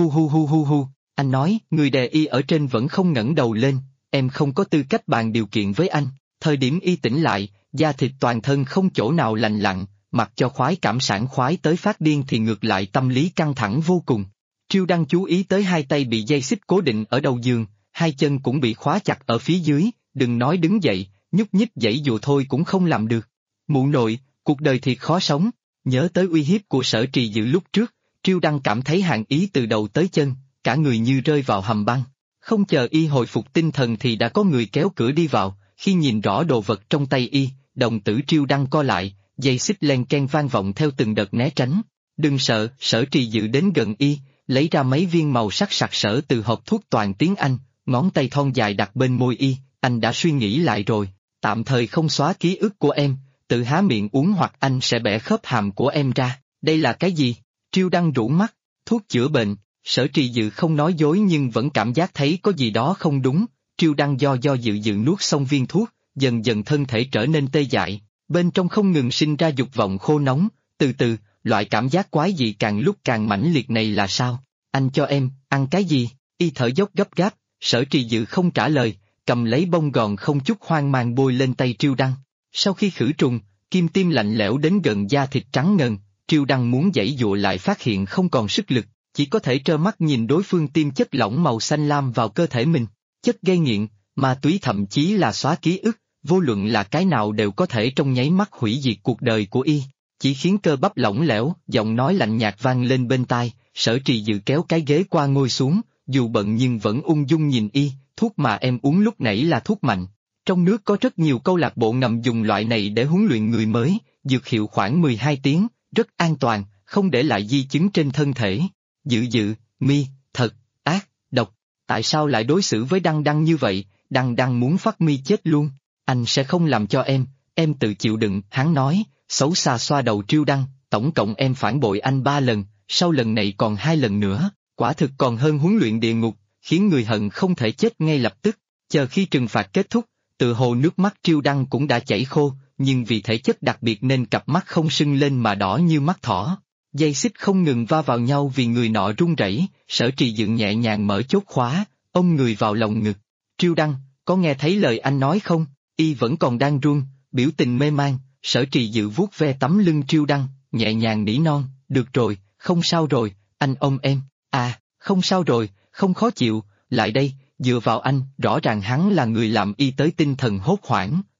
hu, anh nói, người đè y ở trên vẫn không ngẩng đầu lên, em không có tư cách bàn điều kiện với anh, thời điểm y tỉnh lại, da thịt toàn thân không chỗ nào lành lặn, mặc cho khoái cảm sảng khoái tới phát điên thì ngược lại tâm lý căng thẳng vô cùng. Triêu Đăng chú ý tới hai tay bị dây xích cố định ở đầu giường, hai chân cũng bị khóa chặt ở phía dưới, đừng nói đứng dậy, nhúc nhích giãy dụa thôi cũng không làm được. Mụ nội, cuộc đời thiệt khó sống, nhớ tới uy hiếp của Sở Trì Dự lúc trước, Triêu Đăng cảm thấy hàn ý từ đầu tới chân, cả người như rơi vào hầm băng. Không chờ y hồi phục tinh thần thì đã có người kéo cửa đi vào, khi nhìn rõ đồ vật trong tay y, đồng tử Triêu Đăng co lại, dây xích len ken vang vọng theo từng đợt né tránh. Đừng sợ, Sở Trì Dự đến gần y, lấy ra mấy viên màu sắc sặc sỡ từ hộp thuốc toàn tiếng Anh, ngón tay thon dài đặt bên môi y, anh đã suy nghĩ lại rồi, tạm thời không xóa ký ức của em, tự há miệng uống hoặc anh sẽ bẻ khớp hàm của em ra, đây là cái gì? Triêu Đăng rũ mắt, thuốc chữa bệnh, Sở Trì Dự không nói dối nhưng vẫn cảm giác thấy có gì đó không đúng, Triêu Đăng do dự nuốt xong viên thuốc, dần dần thân thể trở nên tê dại, bên trong không ngừng sinh ra dục vọng khô nóng, từ từ, loại cảm giác quái dị càng lúc càng mãnh liệt này là sao? Anh cho em, ăn cái gì? Y thở dốc gấp gáp, Sở Trì Dự không trả lời, cầm lấy bông gòn không chút hoang mang bôi lên tay Triêu Đăng. Sau khi khử trùng, kim tiêm lạnh lẽo đến gần da thịt trắng ngần, Triêu Đăng muốn giãy giụa lại phát hiện không còn sức lực, chỉ có thể trơ mắt nhìn đối phương tiêm chất lỏng màu xanh lam vào cơ thể mình. Chất gây nghiện, ma túy thậm chí là xóa ký ức, vô luận là cái nào đều có thể trong nháy mắt hủy diệt cuộc đời của y. Chỉ khiến cơ bắp lỏng lẻo, giọng nói lạnh nhạt vang lên bên tai, Sở Trì Dự kéo cái ghế qua ngồi xuống, dù bận nhưng vẫn ung dung nhìn y, thuốc mà em uống lúc nãy là thuốc mạnh. Trong nước có rất nhiều câu lạc bộ ngầm dùng loại này để huấn luyện người mới, dược hiệu khoảng 12 tiếng, rất an toàn, không để lại di chứng trên thân thể. Dự, thật, ác, độc, tại sao lại đối xử với Đăng như vậy, Đăng muốn phát chết luôn, anh sẽ không làm cho em tự chịu đựng, hắn nói, xấu xa xoa đầu Triêu Đăng, tổng cộng em phản bội anh 3 lần, sau lần này còn 2 lần nữa, quả thực còn hơn huấn luyện địa ngục, khiến người hận không thể chết ngay lập tức, chờ khi trừng phạt kết thúc, tự hồ nước mắt Triêu Đăng cũng đã chảy khô, nhưng vì thể chất đặc biệt nên cặp mắt không sưng lên mà đỏ như mắt thỏ. Dây xích không ngừng va vào nhau vì người nọ run rẩy, Sở Trì Dự nhẹ nhàng mở chốt khóa, ôm người vào lòng ngực. Triêu Đăng, có nghe thấy lời anh nói không? Y vẫn còn đang run, biểu tình mê man, Sở Trì Dự vuốt ve tấm lưng Triêu Đăng, nhẹ nhàng nỉ non, được rồi, không sao rồi, anh ôm em, không sao rồi, không khó chịu, lại đây, dựa vào anh, rõ ràng hắn là người làm y tới tinh thần hốt hoảng,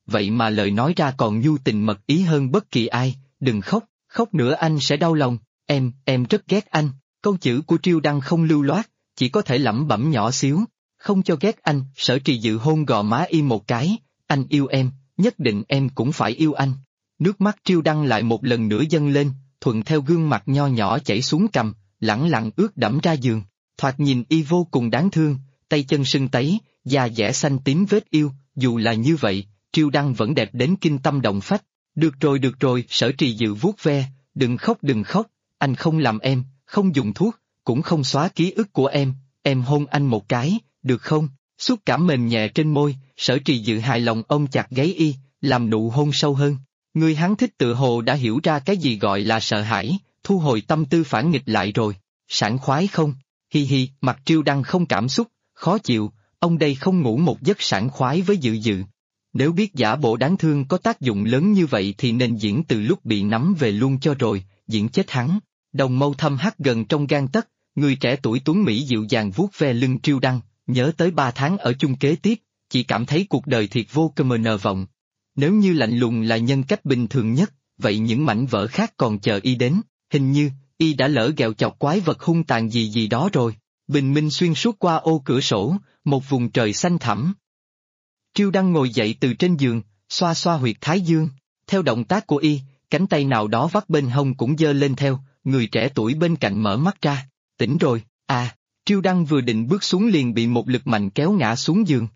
vậy mà lời nói ra còn nhu tình mật ý hơn bất kỳ ai, đừng khóc, khóc nữa anh sẽ đau lòng, em rất ghét anh, câu chữ của Triêu Đăng không lưu loát, chỉ có thể lẩm bẩm nhỏ xíu, không cho ghét anh, Sở Trì Dự hôn gò má y một cái, anh yêu em, nhất định em cũng phải yêu anh. Nước mắt Triêu Đăng lại một lần nữa dâng lên, thuận theo gương mặt nho nhỏ chảy xuống cằm, lẳng lặng ướt đẫm ra giường, thoạt nhìn y vô cùng đáng thương, tay chân sưng tấy, da dẻ xanh tím vết yêu, dù là như vậy, Triêu Đăng vẫn đẹp đến kinh tâm động phách. Được rồi, Sở Trì Dự vuốt ve, đừng khóc, anh không làm em, không dùng thuốc, cũng không xóa ký ức của em hôn anh một cái, được không? Xúc cảm mềm nhẹ trên môi, Sở Trì Dự hài lòng ôm chặt gáy y, làm nụ hôn sâu hơn. Người hắn thích tựa hồ đã hiểu ra cái gì gọi là sợ hãi, thu hồi tâm tư phản nghịch lại rồi. Sảng khoái không? Hi hi, mặt Triêu Đăng không cảm xúc, khó chịu, ông đây không ngủ một giấc sảng khoái với Dự Dự. Nếu biết giả bộ đáng thương có tác dụng lớn như vậy thì nên diễn từ lúc bị nắm về luôn cho rồi, diễn chết hắn. Đồng mâu thâm hắt gần trong gang tấc, người trẻ tuổi tuấn Mỹ dịu dàng vuốt ve lưng Triêu Đăng, nhớ tới 3 tháng ở chung kế tiếp, chỉ cảm thấy cuộc đời thiệt vô cơ nờ vọng. Nếu như lạnh lùng là nhân cách bình thường nhất, vậy những mảnh vỡ khác còn chờ y đến, hình như, y đã lỡ ghẹo chọc quái vật hung tàn gì đó rồi. Bình minh xuyên suốt qua ô cửa sổ, một vùng trời xanh thẳm. Triêu Đăng ngồi dậy từ trên giường, xoa xoa huyệt thái dương, theo động tác của y, cánh tay nào đó vắt bên hông cũng giơ lên theo, người trẻ tuổi bên cạnh mở mắt ra, tỉnh rồi, à, Triêu Đăng vừa định bước xuống liền bị một lực mạnh kéo ngã xuống giường.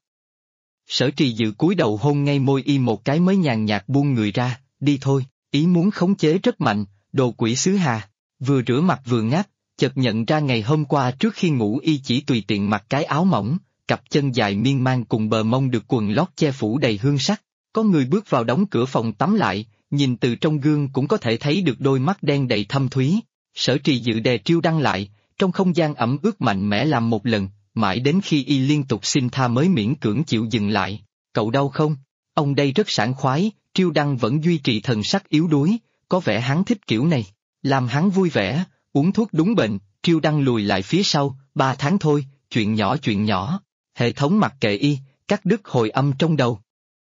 Sở Trì Dự cúi đầu hôn ngay môi y một cái mới nhàn nhạt buông người ra, đi thôi, ý muốn khống chế rất mạnh, đồ quỷ xứ Hà, vừa rửa mặt vừa ngáp, chợt nhận ra ngày hôm qua trước khi ngủ y chỉ tùy tiện mặc cái áo mỏng, cặp chân dài miên man cùng bờ mông được quần lót che phủ đầy hương sắc. Có người bước vào đóng cửa phòng tắm lại, nhìn từ trong gương cũng có thể thấy được đôi mắt đen đầy thâm thúy. Sở Trì Dự đè Triêu Đăng lại, trong không gian ẩm ướt mạnh mẽ làm một lần, mãi đến khi y liên tục xin tha mới miễn cưỡng chịu dừng lại. Cậu đau không? Ông đây rất sảng khoái, Triêu Đăng vẫn duy trì thần sắc yếu đuối, có vẻ hắn thích kiểu này. Làm hắn vui vẻ, uống thuốc đúng bệnh, Triêu Đăng lùi lại phía sau, 3 tháng thôi, chuyện nhỏ. Hệ thống mặc kệ y, cắt đứt hồi âm trong đầu.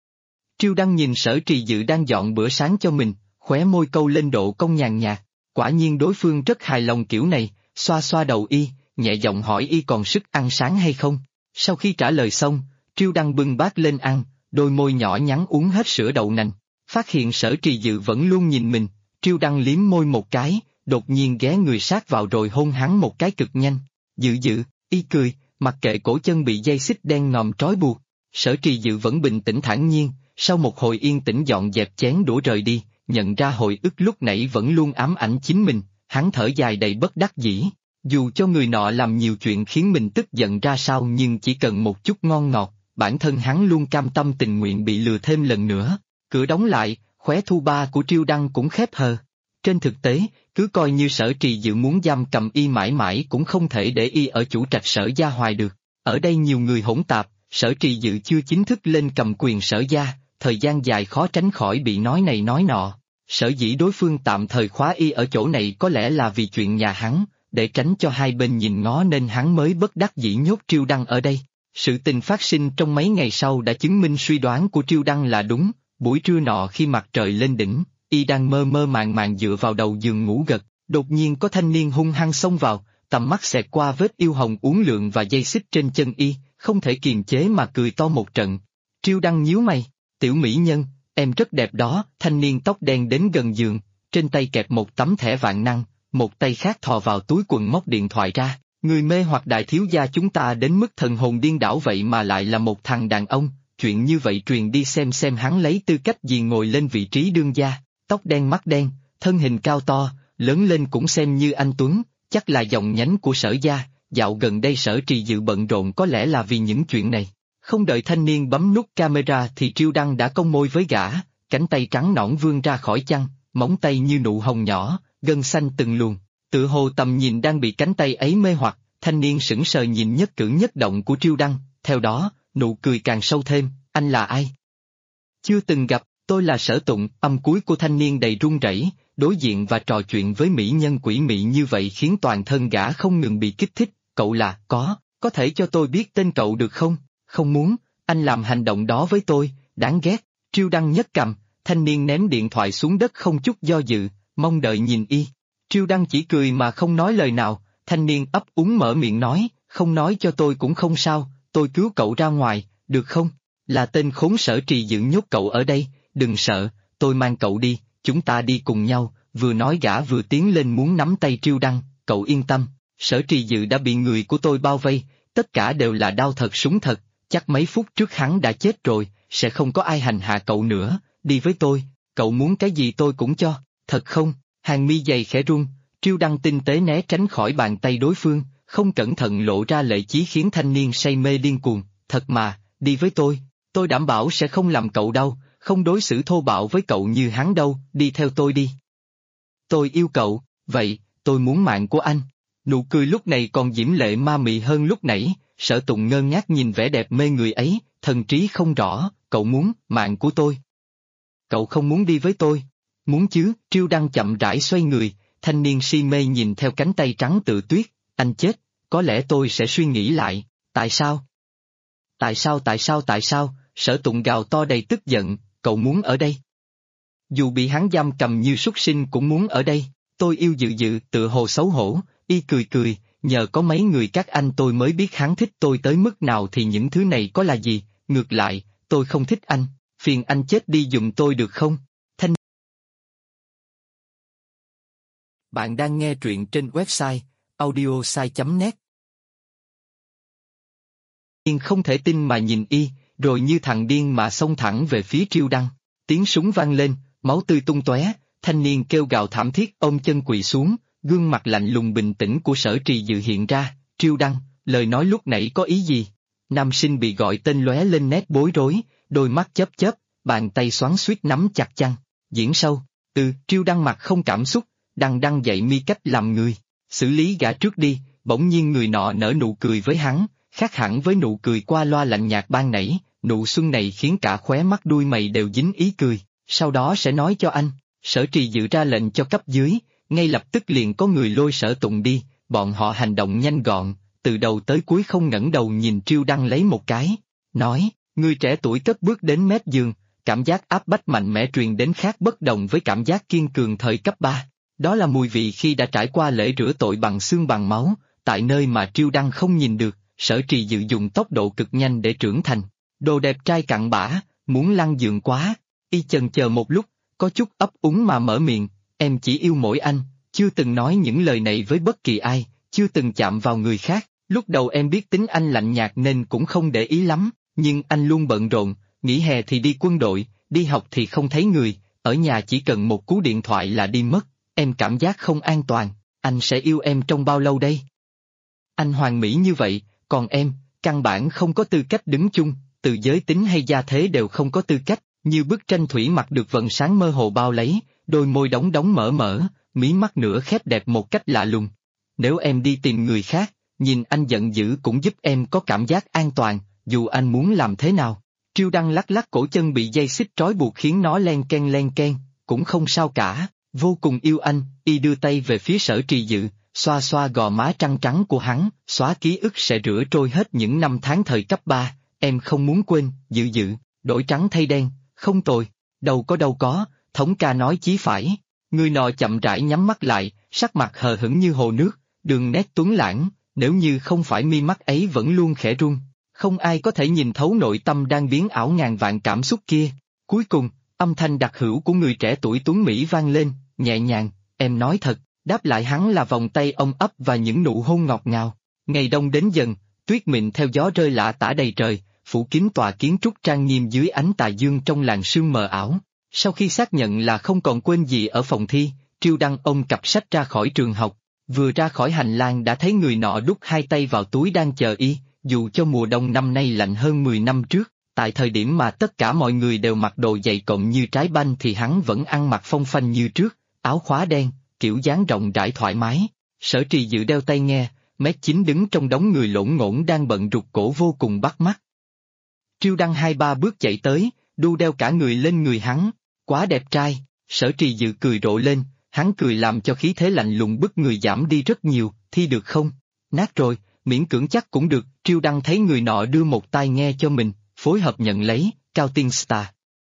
Triêu Đăng nhìn Sở Trì Dự đang dọn bữa sáng cho mình, khóe môi câu lên độ cong nhàn nhạt. Quả nhiên đối phương rất hài lòng kiểu này, xoa xoa đầu y, nhẹ giọng hỏi y còn sức ăn sáng hay không. Sau khi trả lời xong, Triêu Đăng bưng bát lên ăn, đôi môi nhỏ nhắn uống hết sữa đậu nành. Phát hiện Sở Trì Dự vẫn luôn nhìn mình, Triêu Đăng liếm môi một cái, đột nhiên ghé người sát vào rồi hôn hắn một cái cực nhanh. Dự, y cười, mặc kệ cổ chân bị dây xích đen ngòm trói buộc. Sở Trì Dự vẫn bình tĩnh thản nhiên, sau một hồi yên tĩnh dọn dẹp chén đũa rời đi, nhận ra hồi ức lúc nãy vẫn luôn ám ảnh chính mình, hắn thở dài đầy bất đắc dĩ. Dù cho người nọ làm nhiều chuyện khiến mình tức giận ra sao nhưng chỉ cần một chút ngon ngọt, bản thân hắn luôn cam tâm tình nguyện bị lừa thêm lần nữa. Cửa đóng lại, khóe thu ba của Triêu Đăng cũng khép hờ. Trên thực tế, cứ coi như Sở Trì Dự muốn giam cầm y mãi mãi cũng không thể để y ở chủ trạch Sở gia hoài được. Ở đây nhiều người hỗn tạp, Sở Trì Dự chưa chính thức lên cầm quyền Sở gia, thời gian dài khó tránh khỏi bị nói này nói nọ. Sở dĩ đối phương tạm thời khóa y ở chỗ này có lẽ là vì chuyện nhà hắn, để tránh cho hai bên nhìn ngó nên hắn mới bất đắc dĩ nhốt Triêu Đăng ở đây. Sự tình phát sinh trong mấy ngày sau đã chứng minh suy đoán của Triêu Đăng là đúng. Buổi trưa nọ khi mặt trời lên đỉnh, y đang mơ mơ màng màng dựa vào đầu giường ngủ gật, đột nhiên có thanh niên hung hăng xông vào, tầm mắt xẹt qua vết yêu hồng uốn lượn và dây xích trên chân y, không thể kiềm chế mà cười to một trận. Triêu Đăng nhíu mày, tiểu mỹ nhân, em rất đẹp đó. Thanh niên tóc đen đến gần giường, trên tay kẹp một tấm thẻ vạn năng, một tay khác thò vào túi quần móc điện thoại ra. Người mê hoặc đại thiếu gia chúng ta đến mức thần hồn điên đảo vậy mà lại là một thằng đàn ông, chuyện như vậy truyền đi xem hắn lấy tư cách gì ngồi lên vị trí đương gia. Tóc đen mắt đen, thân hình cao to, lớn lên cũng xem như anh tuấn, chắc là dòng nhánh của Sở gia. Dạo gần đây Sở Trì Dự bận rộn có lẽ là vì những chuyện này. Không đợi thanh niên bấm nút camera thì Triêu Đăng đã cong môi với gã, cánh tay trắng nõn vươn ra khỏi chăn, móng tay như nụ hồng nhỏ, gân xanh từng luồng. Tự hồ tầm nhìn đang bị cánh tay ấy mê hoặc, thanh niên sững sờ nhìn nhất cử nhất động của Triêu Đăng, theo đó, nụ cười càng sâu thêm, anh là ai? Chưa từng gặp, tôi là Sở Tụng. Âm cuối của thanh niên đầy run rẩy, đối diện và trò chuyện với mỹ nhân quỷ mị như vậy khiến toàn thân gã không ngừng bị kích thích. Cậu là, có thể cho tôi biết tên cậu được không? Không muốn, anh làm hành động đó với tôi, đáng ghét. Triêu Đăng nhấc cằm, thanh niên ném điện thoại xuống đất không chút do dự, mong đợi nhìn y. Triêu Đăng chỉ cười mà không nói lời nào, thanh niên ấp úng mở miệng nói, không nói cho tôi cũng không sao, tôi cứu cậu ra ngoài, được không? Là tên khốn Sở Trì Dữ nhốt cậu ở đây, đừng sợ, tôi mang cậu đi, chúng ta đi cùng nhau, vừa nói gã vừa tiến lên muốn nắm tay Triêu Đăng, cậu yên tâm, Sở Trì Dữ đã bị người của tôi bao vây, tất cả đều là đao thật súng thật, chắc mấy phút trước hắn đã chết rồi, sẽ không có ai hành hạ cậu nữa, đi với tôi, cậu muốn cái gì tôi cũng cho, thật không? Hàng mi dày khẽ run, Triêu Đăng tinh tế né tránh khỏi bàn tay đối phương, không cẩn thận lộ ra lệ chí khiến thanh niên say mê điên cuồng, thật mà, đi với tôi đảm bảo sẽ không làm cậu đau, không đối xử thô bạo với cậu như hắn đâu, đi theo tôi đi. Tôi yêu cậu, vậy, tôi muốn mạng của anh. Nụ cười lúc này còn diễm lệ ma mị hơn lúc nãy, Sở Tụng ngơ ngác nhìn vẻ đẹp mê người ấy, thần trí không rõ, cậu muốn, mạng của tôi. Cậu không muốn đi với tôi. Muốn chứ, Triêu Đăng chậm rãi xoay người, thanh niên si mê nhìn theo cánh tay trắng tự tuyết, anh chết, có lẽ tôi sẽ suy nghĩ lại, tại sao? Tại sao, Sở Tụng gào to đầy tức giận, cậu muốn ở đây. Dù bị hắn giam cầm như súc sinh cũng muốn ở đây, tôi yêu dự tựa hồ xấu hổ, y cười, nhờ có mấy người các anh tôi mới biết hắn thích tôi tới mức nào thì những thứ này có là gì, ngược lại, tôi không thích anh, phiền anh chết đi giùm tôi được không? Bạn đang nghe truyện trên website audiosai.net. Nhưng không thể tin mà nhìn y, rồi như thằng điên mà xông thẳng về phía Triêu Đăng. Tiếng súng vang lên, máu tươi tung tóe, thanh niên kêu gào thảm thiết ôm chân quỳ xuống, gương mặt lạnh lùng bình tĩnh của Sở Trì Dữ hiện ra. Triêu Đăng, lời nói lúc nãy có ý gì? Nam sinh bị gọi tên lóe lên nét bối rối, đôi mắt chớp, bàn tay xoắn xuýt nắm chặt chăn. Diễn sâu, Triêu Đăng mặt không cảm xúc, đăng dạy mi cách làm người, xử lý gã trước đi. Bỗng nhiên người nọ nở nụ cười với hắn, khác hẳn với nụ cười qua loa lạnh nhạt ban nãy, nụ xuân này khiến cả khóe mắt đuôi mày đều dính ý cười, sau đó sẽ nói cho anh. Sở Trì Dữ ra lệnh cho cấp dưới, ngay lập tức liền có người lôi Sở Tụng đi, bọn họ hành động nhanh gọn, từ đầu tới cuối không ngẩng đầu nhìn Triêu Đăng lấy một cái, nói, người trẻ tuổi cất bước đến mép giường, cảm giác áp bách mạnh mẽ truyền đến khác bất đồng với cảm giác kiên cường thời cấp 3. Đó là mùi vị khi đã trải qua lễ rửa tội bằng xương bằng máu, tại nơi mà Triêu Đăng không nhìn được, Sở Trì Dữ dùng tốc độ cực nhanh để trưởng thành. Đồ đẹp trai cặn bã, muốn lăn giường quá, y chần chờ một lúc, có chút ấp úng mà mở miệng, em chỉ yêu mỗi anh, chưa từng nói những lời này với bất kỳ ai, chưa từng chạm vào người khác, lúc đầu em biết tính anh lạnh nhạt nên cũng không để ý lắm, nhưng anh luôn bận rộn, nghỉ hè thì đi quân đội, đi học thì không thấy người, ở nhà chỉ cần một cú điện thoại là đi mất, em cảm giác không an toàn, anh sẽ yêu em trong bao lâu đây? Anh hoàn mỹ như vậy, còn em, căn bản không có tư cách đứng chung, từ giới tính hay gia thế đều không có tư cách, như bức tranh thủy mặc được vầng sáng mơ hồ bao lấy, đôi môi đóng mở, mí mắt nửa khép đẹp một cách lạ lùng. Nếu em đi tìm người khác, nhìn anh giận dữ cũng giúp em có cảm giác an toàn, dù anh muốn làm thế nào. Triêu Đăng lắc cổ chân bị dây xích trói buộc khiến nó len ken, cũng không sao cả, vô cùng yêu anh, y đưa tay về phía Sở Trì Dữ, xoa gò má trắng trắng của hắn, xóa ký ức sẽ rửa trôi hết những năm tháng thời cấp 3, em không muốn quên, Dữ, đổi trắng thay đen, không tồi, đâu có, thống ca nói chí phải. Người nọ chậm rãi nhắm mắt lại, sắc mặt hờ hững như hồ nước, đường nét tuấn lãng, nếu như không phải mi mắt ấy vẫn luôn khẽ run, không ai có thể nhìn thấu nội tâm đang biến ảo ngàn vạn cảm xúc kia. Cuối cùng, âm thanh đặc hữu của người trẻ tuổi tuấn Mỹ vang lên, nhẹ nhàng, em nói thật, đáp lại hắn là vòng tay ôm ấp và những nụ hôn ngọt ngào. Ngày đông đến dần, tuyết mịn theo gió rơi lả tả đầy trời, phủ kín tòa kiến trúc trang nghiêm dưới ánh tà dương trong làn sương mờ ảo. Sau khi xác nhận là không còn quên gì ở phòng thi, Triêu Đăng ôm cặp sách ra khỏi trường học, vừa ra khỏi hành lang đã thấy người nọ đút hai tay vào túi đang chờ y, dù cho mùa đông năm nay lạnh hơn 10 năm trước, tại thời điểm mà tất cả mọi người đều mặc đồ dày cộm như trái banh thì hắn vẫn ăn mặc phong phanh như trước, áo khóa đen, kiểu dáng rộng rãi thoải mái. Sở Trì Dữ đeo tai nghe, mét 9 đứng trong đống người lổn ngổn đang bận rụt cổ vô cùng bắt mắt. Triêu Đăng 2-3 bước chạy tới, đu đeo cả người lên người hắn, quá đẹp trai, Sở Trì Dữ cười rộ lên, hắn cười làm cho khí thế lạnh lùng bức người giảm đi rất nhiều, thi được không? Nát rồi, miễn cưỡng chắc cũng được. Triêu Đăng thấy người nọ đưa một tai nghe cho mình, phối hợp nhận lấy, Cao Tiên Star.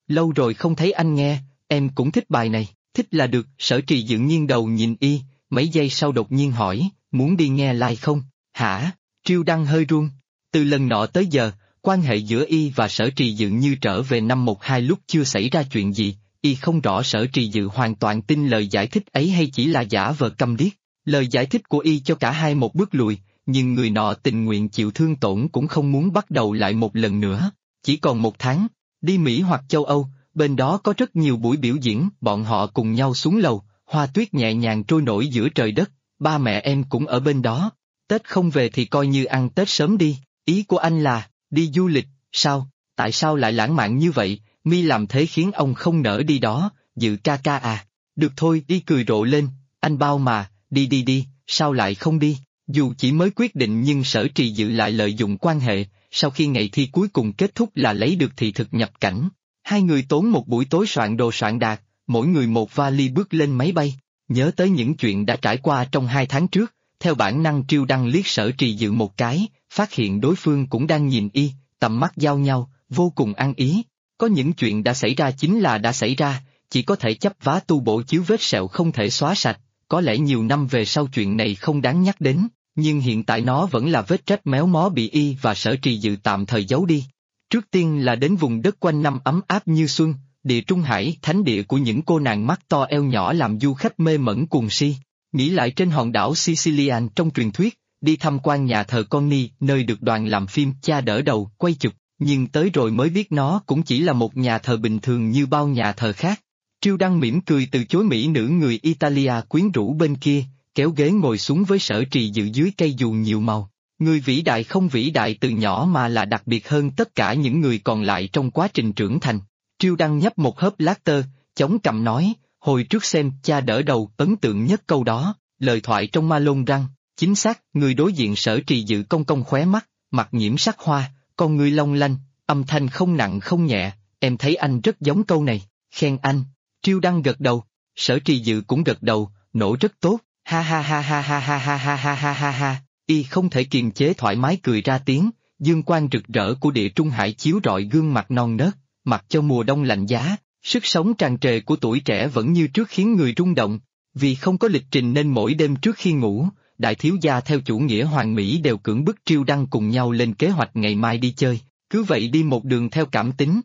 lâu rồi không thấy anh nghe, em cũng thích bài này, thích là được. Sở Trì Dự nghiêng đầu nhìn y, mấy giây sau đột nhiên hỏi, muốn đi nghe live không? Hả? Triêu Đăng hơi run. Từ lần nọ tới giờ, quan hệ giữa y và Sở Trì Dự như trở về năm 12 lúc chưa xảy ra chuyện gì, y không rõ Sở Trì Dự hoàn toàn tin lời giải thích ấy hay chỉ là giả vờ câm điếc. Lời giải thích của y cho cả hai một bước lùi, nhưng người nọ tình nguyện chịu thương tổn cũng không muốn bắt đầu lại một lần nữa. Chỉ còn 1 tháng, đi Mỹ hoặc châu Âu, bên đó có rất nhiều buổi biểu diễn, bọn họ cùng nhau xuống lầu, hoa tuyết nhẹ nhàng trôi nổi giữa trời đất, ba mẹ em cũng ở bên đó. Tết không về thì coi như ăn Tết sớm đi, ý của anh là, đi du lịch, sao, tại sao lại lãng mạn như vậy, mi làm thế khiến ông không nỡ đi đó, Dự ca ca à, được thôi, đi cười rộ lên, anh bao mà, đi đi đi, sao lại không đi, dù chỉ mới quyết định nhưng Sở Trì Dự lại lợi dụng quan hệ, sau khi ngày thi cuối cùng kết thúc là lấy được thị thực nhập cảnh. Hai người tốn một buổi tối soạn đồ soạn đạc, mỗi người một vali bước lên máy bay, nhớ tới những chuyện đã trải qua trong 2 tháng trước, theo bản năng Triêu Đăng liếc Sở Trì Dự một cái, phát hiện đối phương cũng đang nhìn y, tầm mắt giao nhau, vô cùng ăn ý. Có những chuyện đã xảy ra chính là đã xảy ra, chỉ có thể chấp vá tu bổ chiếu vết sẹo không thể xóa sạch, có lẽ nhiều năm về sau chuyện này không đáng nhắc đến, nhưng hiện tại nó vẫn là vết rách méo mó bị y và Sở Trì Dự tạm thời giấu đi. Trước tiên là đến vùng đất quanh năm ấm áp như xuân, địa Trung Hải, thánh địa của những cô nàng mắt to eo nhỏ làm du khách mê mẩn cuồng si. Nghĩ lại trên hòn đảo Sicilian trong truyền thuyết, đi tham quan nhà thờ Conny nơi được đoàn làm phim Cha Đỡ Đầu quay chụp, nhưng tới rồi mới biết nó cũng chỉ là một nhà thờ bình thường như bao nhà thờ khác. Triêu Đăng mỉm cười từ chối mỹ nữ người Italia quyến rũ bên kia, kéo ghế ngồi xuống với Sở Trì Dự dưới cây dù nhiều màu. Người vĩ đại không vĩ đại từ nhỏ mà là đặc biệt hơn tất cả những người còn lại trong quá trình trưởng thành. Triêu Đăng nhấp một hớp latte, chống cằm nói, hồi trước xem Cha Đỡ Đầu ấn tượng nhất câu đó, lời thoại trong ma lôn răng, chính xác, người đối diện Sở Trì Dự cong cong khóe mắt, mặt nhiễm sắc hoa, con ngươi long lanh, âm thanh không nặng không nhẹ, em thấy anh rất giống câu này, khen anh. Triêu Đăng gật đầu, Sở Trì Dự cũng gật đầu, nổ rất tốt, ha ha ha ha ha ha ha ha ha ha ha ha. Y không thể kiềm chế thoải mái cười ra tiếng, dương quang rực rỡ của địa Trung Hải chiếu rọi gương mặt non nớt, mặc cho mùa đông lạnh giá, sức sống tràn trề của tuổi trẻ vẫn như trước khiến người rung động. Vì không có lịch trình nên mỗi đêm trước khi ngủ, đại thiếu gia theo chủ nghĩa hoàn mỹ đều cưỡng bức Triêu Đăng cùng nhau lên kế hoạch ngày mai đi chơi, cứ vậy đi một đường theo cảm tính.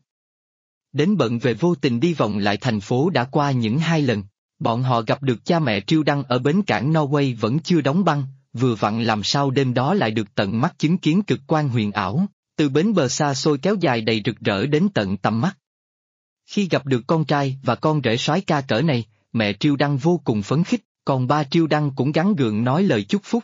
Đến bận về vô tình đi vòng lại thành phố đã qua những 2 lần, bọn họ gặp được cha mẹ Triêu Đăng ở bến cảng Norway vẫn chưa đóng băng. Vừa vặn làm sao đêm đó lại được tận mắt chứng kiến cực quang huyền ảo, từ bến bờ xa xôi kéo dài đầy rực rỡ đến tận tầm mắt. Khi gặp được con trai và con rể soái ca cỡ này, mẹ Triêu Đăng vô cùng phấn khích, còn ba Triêu Đăng cũng gắng gượng nói lời chúc phúc.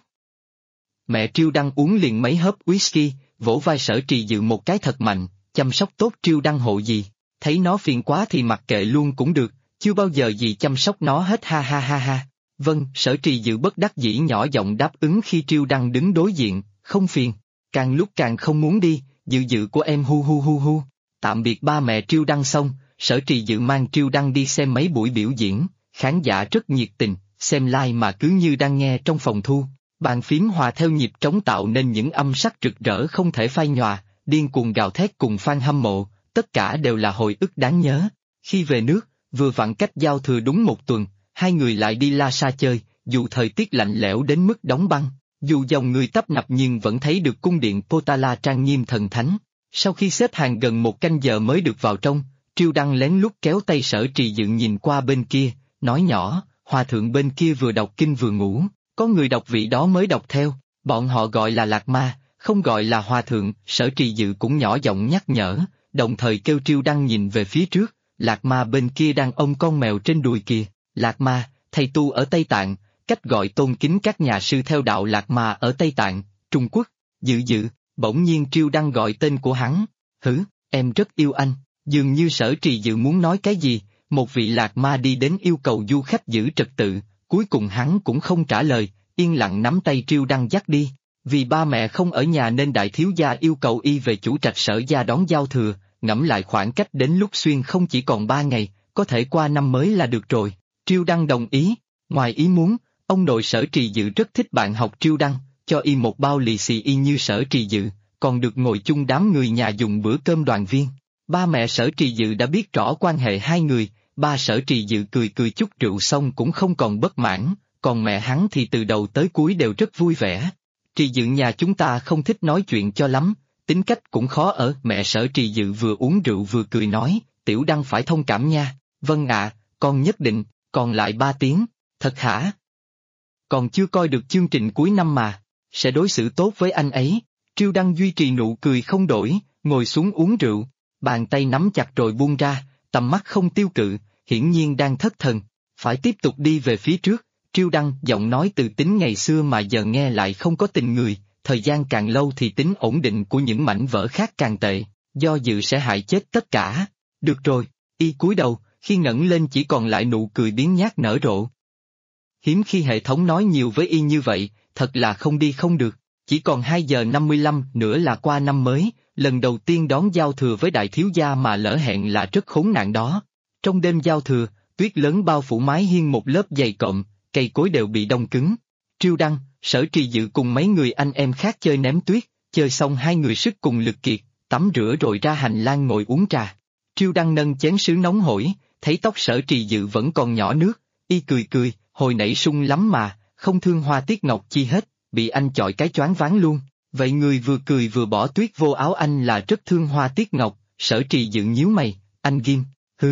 Mẹ Triêu Đăng uống liền mấy hớp whisky, vỗ vai Sở Trì Dự một cái thật mạnh, chăm sóc tốt Triêu Đăng hộ gì, thấy nó phiền quá thì mặc kệ luôn cũng được, chưa bao giờ gì chăm sóc nó hết ha ha ha ha. Vâng, Sở Trì Dự bất đắc dĩ nhỏ giọng đáp ứng khi Triêu Đăng đứng đối diện, không phiền, càng lúc càng không muốn đi, Dự của em hu hu hu hu. Tạm biệt ba mẹ Triêu Đăng xong, Sở Trì Dự mang Triêu Đăng đi xem mấy buổi biểu diễn, khán giả rất nhiệt tình, xem live mà cứ như đang nghe trong phòng thu, bàn phím hòa theo nhịp trống tạo nên những âm sắc rực rỡ không thể phai nhòa, điên cuồng gào thét cùng fan hâm mộ, tất cả đều là hồi ức đáng nhớ. Khi về nước, vừa vặn cách giao thừa đúng 1 tuần. Hai người lại đi La Sa chơi, dù thời tiết lạnh lẽo đến mức đóng băng, dù dòng người tấp nập nhưng vẫn thấy được cung điện Potala trang nghiêm thần thánh. Sau khi xếp hàng gần 1 canh giờ mới được vào trong, Triêu Đăng lén lút kéo tay Sở Trì Dự nhìn qua bên kia, nói nhỏ, hòa thượng bên kia vừa đọc kinh vừa ngủ, có người đọc vị đó mới đọc theo, bọn họ gọi là Lạc Ma, không gọi là hòa thượng. Sở Trì Dự cũng nhỏ giọng nhắc nhở, đồng thời kêu Triêu Đăng nhìn về phía trước, Lạc Ma bên kia đang ôm con mèo trên đùi kìa. Lạc Ma, thầy tu ở Tây Tạng, cách gọi tôn kính các nhà sư theo đạo Lạc Ma ở Tây Tạng, Trung Quốc. Dự, bỗng nhiên Triêu Đăng gọi tên của hắn, em rất yêu anh, dường như Sở Trì Dự muốn nói cái gì, một vị Lạc Ma đi đến yêu cầu du khách giữ trật tự, cuối cùng hắn cũng không trả lời, yên lặng nắm tay Triêu Đăng dắt đi, vì ba mẹ không ở nhà nên đại thiếu gia yêu cầu y về chủ trạch Sở gia đón giao thừa, ngẫm lại khoảng cách đến lúc xuyên không chỉ còn 3 ngày, có thể qua năm mới là được rồi. Triêu Đăng đồng ý, ngoài ý muốn, ông nội Sở Trì Dự rất thích bạn học Triêu Đăng, cho y một bao lì xì y như Sở Trì Dự, còn được ngồi chung đám người nhà dùng bữa cơm đoàn viên. Ba mẹ Sở Trì Dự đã biết rõ quan hệ hai người, ba Sở Trì Dự cười cười chút rượu xong cũng không còn bất mãn, còn mẹ hắn thì từ đầu tới cuối đều rất vui vẻ. Trì Dự nhà chúng ta không thích nói chuyện cho lắm, tính cách cũng khó ở. Mẹ Sở Trì Dự vừa uống rượu vừa cười nói, Tiểu Đăng phải thông cảm nha. Vâng ạ, con nhất định. Còn lại 3 tiếng, thật hả? Còn chưa coi được chương trình cuối năm mà, sẽ đối xử tốt với anh ấy. Triêu Đăng duy trì nụ cười không đổi, ngồi xuống uống rượu, bàn tay nắm chặt rồi buông ra, tầm mắt không tiêu cự, hiển nhiên đang thất thần. Phải tiếp tục đi về phía trước. Triêu Đăng giọng nói từ tính ngày xưa mà giờ nghe lại không có tình người, thời gian càng lâu thì tính ổn định của những mảnh vỡ khác càng tệ, do dự sẽ hại chết tất cả. Được rồi, y cúi đầu, khi ngẩng lên chỉ còn lại nụ cười biếng nhác nở rộ. Hiếm khi hệ thống nói nhiều với y như vậy, thật là không đi không được. Chỉ còn 2 giờ 55 nữa là qua năm mới, lần đầu tiên đón giao thừa với đại thiếu gia mà lỡ hẹn là rất khốn nạn đó. Trong đêm giao thừa, tuyết lớn bao phủ mái hiên một lớp dày cộm, cây cối đều bị đông cứng. Triêu Đăng, Sở Trì Dự cùng mấy người anh em khác chơi ném tuyết, chơi xong hai người sức cùng lực kiệt, tắm rửa rồi ra hành lang ngồi uống trà. Triêu Đăng nâng chén sứ nóng hổi, thấy tóc Sở Trì Dự vẫn còn nhỏ nước, y cười cười, hồi nãy sung lắm mà, không thương hoa tiết ngọc chi hết, bị anh chọi cái choáng váng luôn. Vậy người vừa cười vừa bỏ tuyết vô áo anh là rất thương hoa tiết ngọc. Sở Trì Dự nhíu mày, anh ghim,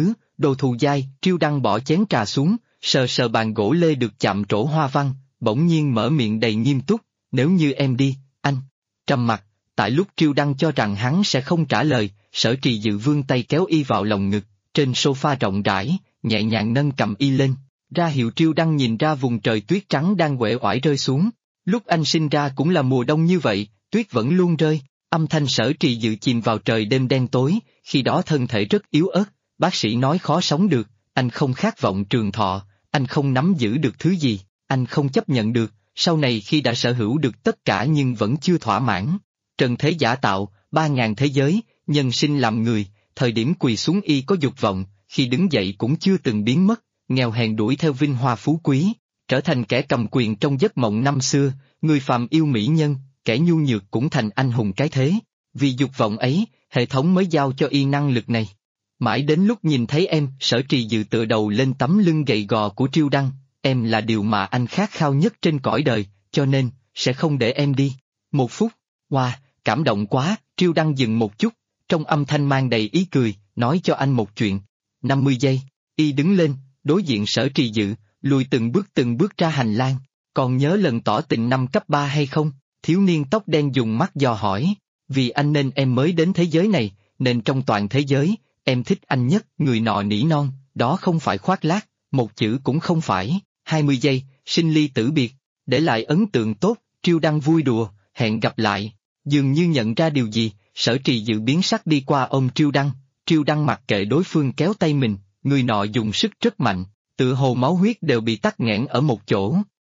đồ thù dai. Triêu Đăng bỏ chén trà xuống, sờ sờ bàn gỗ lê được chạm trổ hoa văn, bỗng nhiên mở miệng đầy nghiêm túc, nếu như em đi, anh. Trầm mặc, tại lúc Triêu Đăng cho rằng hắn sẽ không trả lời, Sở Trì Dự vươn tay kéo y vào lòng ngực, trên sofa rộng rãi, nhẹ nhàng nâng cầm y lên, ra hiệu Triêu Đăng nhìn ra vùng trời tuyết trắng đang uể oải rơi xuống. Lúc anh sinh ra cũng là mùa đông như vậy, tuyết vẫn luôn rơi, âm thanh Sở Trì Dự chìm vào trời đêm đen tối, khi đó thân thể rất yếu ớt, bác sĩ nói khó sống được, anh không khát vọng trường thọ, anh không nắm giữ được thứ gì, anh không chấp nhận được, sau này khi đã sở hữu được tất cả nhưng vẫn chưa thỏa mãn. Trần thế giả tạo, 3.000 thế giới, nhân sinh làm người, thời điểm quỳ xuống y có dục vọng, khi đứng dậy cũng chưa từng biến mất, nghèo hèn đuổi theo vinh hoa phú quý, trở thành kẻ cầm quyền trong giấc mộng năm xưa, người phàm yêu mỹ nhân, kẻ nhu nhược cũng thành anh hùng cái thế. Vì dục vọng ấy, hệ thống mới giao cho y năng lực này. Mãi đến lúc nhìn thấy em, Sở Trì Dự tựa đầu lên tấm lưng gầy gò của Triêu Đăng, em là điều mà anh khát khao nhất trên cõi đời, cho nên, sẽ không để em đi. 1 phút, wow, cảm động quá. Triêu Đăng dừng một chút, trong âm thanh mang đầy ý cười, nói cho anh một chuyện. 50 giây, y đứng lên, đối diện Sở Trì Dự, lùi từng bước ra hành lang. Còn nhớ lần tỏ tình năm cấp 3 hay không? Thiếu niên tóc đen dùng mắt dò hỏi. Vì anh nên em mới đến thế giới này, nên trong toàn thế giới, em thích anh nhất. Người nọ nỉ non, đó không phải khoác lác, một chữ cũng không phải. 20 giây, sinh ly tử biệt, để lại ấn tượng tốt. Triêu Đăng vui đùa, hẹn gặp lại. Dường như nhận ra điều gì, Sở Trì Dự biến sắc đi qua ôm Triêu Đăng mặc kệ đối phương kéo tay mình, người nọ dùng sức rất mạnh, tựa hồ máu huyết đều bị tắc nghẽn ở một chỗ.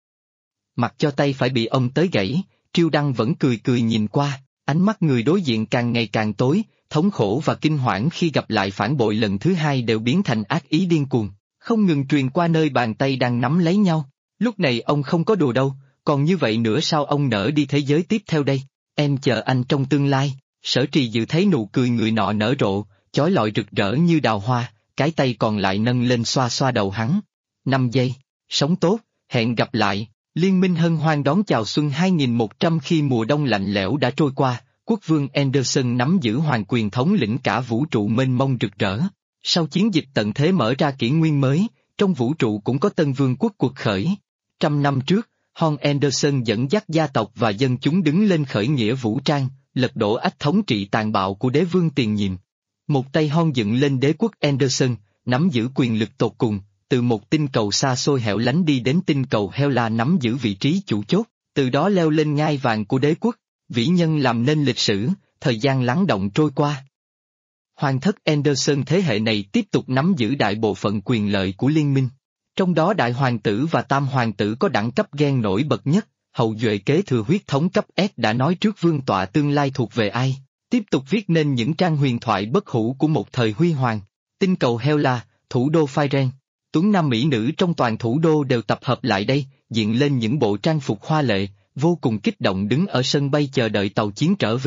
Mặc cho tay phải bị ôm tới gãy, Triêu Đăng vẫn cười cười nhìn qua, ánh mắt người đối diện càng ngày càng tối, thống khổ và kinh hoảng khi gặp lại phản bội lần thứ hai đều biến thành ác ý điên cuồng, không ngừng truyền qua nơi bàn tay đang nắm lấy nhau. Lúc này ông không có đùa đâu, còn như vậy nữa sao ông nỡ đi thế giới tiếp theo đây? Em chờ anh trong tương lai. Sở Trì Dự thấy nụ cười người nọ nở rộ, chói lọi rực rỡ như đào hoa, cái tay còn lại nâng lên xoa xoa đầu hắn. 5 giây, sống tốt, hẹn gặp lại. Liên minh hân hoan đón chào xuân 2100. Khi mùa đông lạnh lẽo đã trôi qua, quốc vương Anderson nắm giữ hoàng quyền thống lĩnh cả vũ trụ mênh mông rực rỡ. Sau chiến dịch tận thế mở ra kỷ nguyên mới, trong vũ trụ cũng có tân vương quốc cuộc khởi. 100 năm trước, Hon Anderson dẫn dắt gia tộc và dân chúng đứng lên khởi nghĩa vũ trang, lật đổ ách thống trị tàn bạo của đế vương tiền nhiệm. Một tay Hon dựng lên đế quốc Anderson, nắm giữ quyền lực tột cùng, từ một tinh cầu xa xôi hẻo lánh đi đến tinh cầu Hela nắm giữ vị trí chủ chốt, từ đó leo lên ngai vàng của đế quốc, vĩ nhân làm nên lịch sử, thời gian lắng động trôi qua. Hoàng thất Anderson thế hệ này tiếp tục nắm giữ đại bộ phận quyền lợi của liên minh. Trong đó đại hoàng tử và tam hoàng tử có đẳng cấp gen nổi bật nhất, hậu duệ kế thừa huyết thống cấp S đã nói trước vương tọa tương lai thuộc về ai, tiếp tục viết nên những trang huyền thoại bất hủ của một thời huy hoàng. Tinh cầu Hela, thủ đô Firen, tuấn nam mỹ nữ trong toàn thủ đô đều tập hợp lại đây, diện lên những bộ trang phục hoa lệ, vô cùng kích động đứng ở sân bay chờ đợi tàu chiến trở về.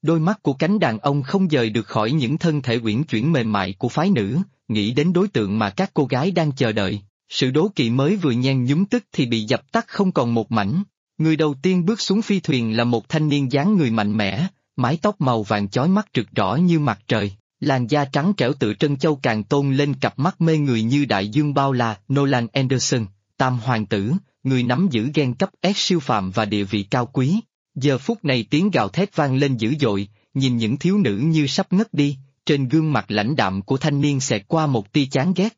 Đôi mắt của cánh đàn ông không rời được khỏi những thân thể uyển chuyển mềm mại của phái nữ, nghĩ đến đối tượng mà các cô gái đang chờ đợi. Sự đố kỵ mới vừa nhen nhúm tức thì bị dập tắt không còn một mảnh. Người đầu tiên bước xuống phi thuyền là một thanh niên dáng người mạnh mẽ, mái tóc màu vàng chói mắt rực rỡ như mặt trời, làn da trắng trẻo tự trân châu càng tôn lên cặp mắt mê người như đại dương bao la. Nolan Anderson, Tam Hoàng tử, người nắm giữ gen cấp S siêu phàm và địa vị cao quý. Giờ phút này tiếng gào thét vang lên dữ dội, nhìn những thiếu nữ như sắp ngất đi, trên gương mặt lãnh đạm của thanh niên xẹt qua một tia chán ghét.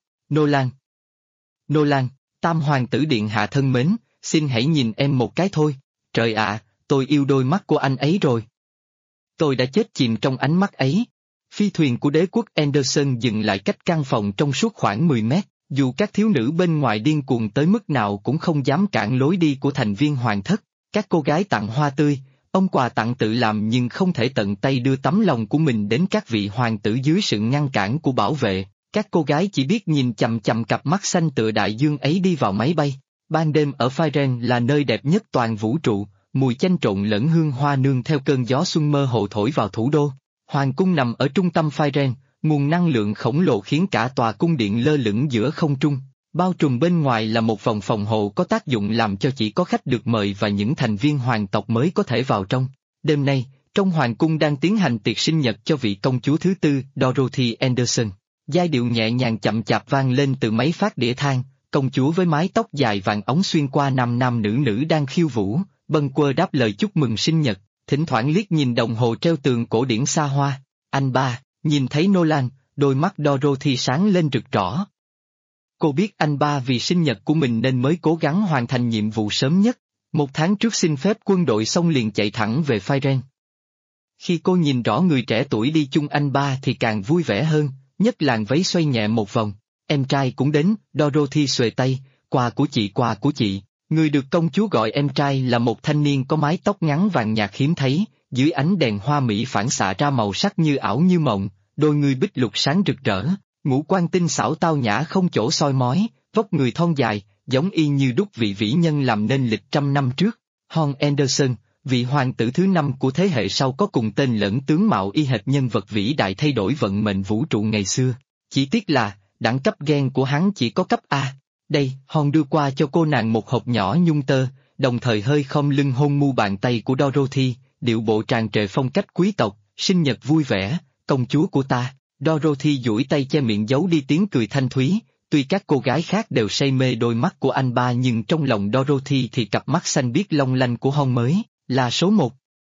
Nolan, Tam Hoàng tử điện hạ thân mến, xin hãy nhìn em một cái thôi. Trời ạ, tôi yêu đôi mắt của anh ấy rồi. Tôi đã chết chìm trong ánh mắt ấy. Phi thuyền của đế quốc Anderson dừng lại cách căn phòng trong suốt khoảng 10 mét, dù các thiếu nữ bên ngoài điên cuồng tới mức nào cũng không dám cản lối đi của thành viên hoàng thất. Các cô gái tặng hoa tươi, ông quà tặng tự làm nhưng không thể tận tay đưa tấm lòng của mình đến các vị hoàng tử dưới sự ngăn cản của bảo vệ. Các cô gái chỉ biết nhìn chằm chằm cặp mắt xanh tựa đại dương ấy đi vào máy bay. Ban đêm ở Firen là nơi đẹp nhất toàn vũ trụ, mùi chanh trộn lẫn hương hoa nương theo cơn gió xuân mơ hồ thổi vào thủ đô. Hoàng cung nằm ở trung tâm Firen, nguồn năng lượng khổng lồ khiến cả tòa cung điện lơ lửng giữa không trung. Bao trùm bên ngoài là một vòng phòng hộ có tác dụng làm cho chỉ có khách được mời và những thành viên hoàng tộc mới có thể vào trong. Đêm nay, trong hoàng cung đang tiến hành tiệc sinh nhật cho vị công chúa thứ tư, Dorothy Anderson. Giai điệu nhẹ nhàng chậm chạp vang lên từ máy phát đĩa than, công chúa với mái tóc dài vàng óng xuyên qua nam nam nữ nữ đang khiêu vũ, bâng quơ đáp lời chúc mừng sinh nhật, thỉnh thoảng liếc nhìn đồng hồ treo tường cổ điển xa hoa. Anh ba, nhìn thấy Nolan, đôi mắt Dorothy sáng lên rực rỡ. Cô biết anh ba vì sinh nhật của mình nên mới cố gắng hoàn thành nhiệm vụ sớm nhất. 1 tháng trước xin phép quân đội xong liền chạy thẳng về Firen. Khi cô nhìn rõ người trẻ tuổi đi chung anh ba thì càng vui vẻ hơn, nhất làn váy xoay nhẹ một vòng. Em trai cũng đến, Dorothy xuề tay, quà của chị. Người được công chúa gọi em trai là một thanh niên có mái tóc ngắn vàng nhạt hiếm thấy, dưới ánh đèn hoa mỹ phản xạ ra màu sắc như ảo như mộng, đôi người bích lục sáng rực rỡ, ngũ quan tinh xảo tao nhã không chỗ soi mói, vóc người thon dài, giống y như đúc vị vĩ nhân làm nên lịch trăm năm trước. Hon Anderson, vị hoàng tử thứ 5 của thế hệ sau có cùng tên lẫn tướng mạo y hệt nhân vật vĩ đại thay đổi vận mệnh vũ trụ ngày xưa. Chỉ tiếc là, đẳng cấp gen của hắn chỉ có cấp A. Đây, Hon đưa qua cho cô nàng một hộp nhỏ nhung tơ, đồng thời hơi khom lưng hôn mu bàn tay của Dorothy, điệu bộ tràn trề phong cách quý tộc, sinh nhật vui vẻ, công chúa của ta. Dorothy duỗi tay che miệng giấu đi tiếng cười thanh thúy, tuy các cô gái khác đều say mê đôi mắt của anh ba nhưng trong lòng Dorothy thì cặp mắt xanh biếc long lanh của Hon mới là số 1.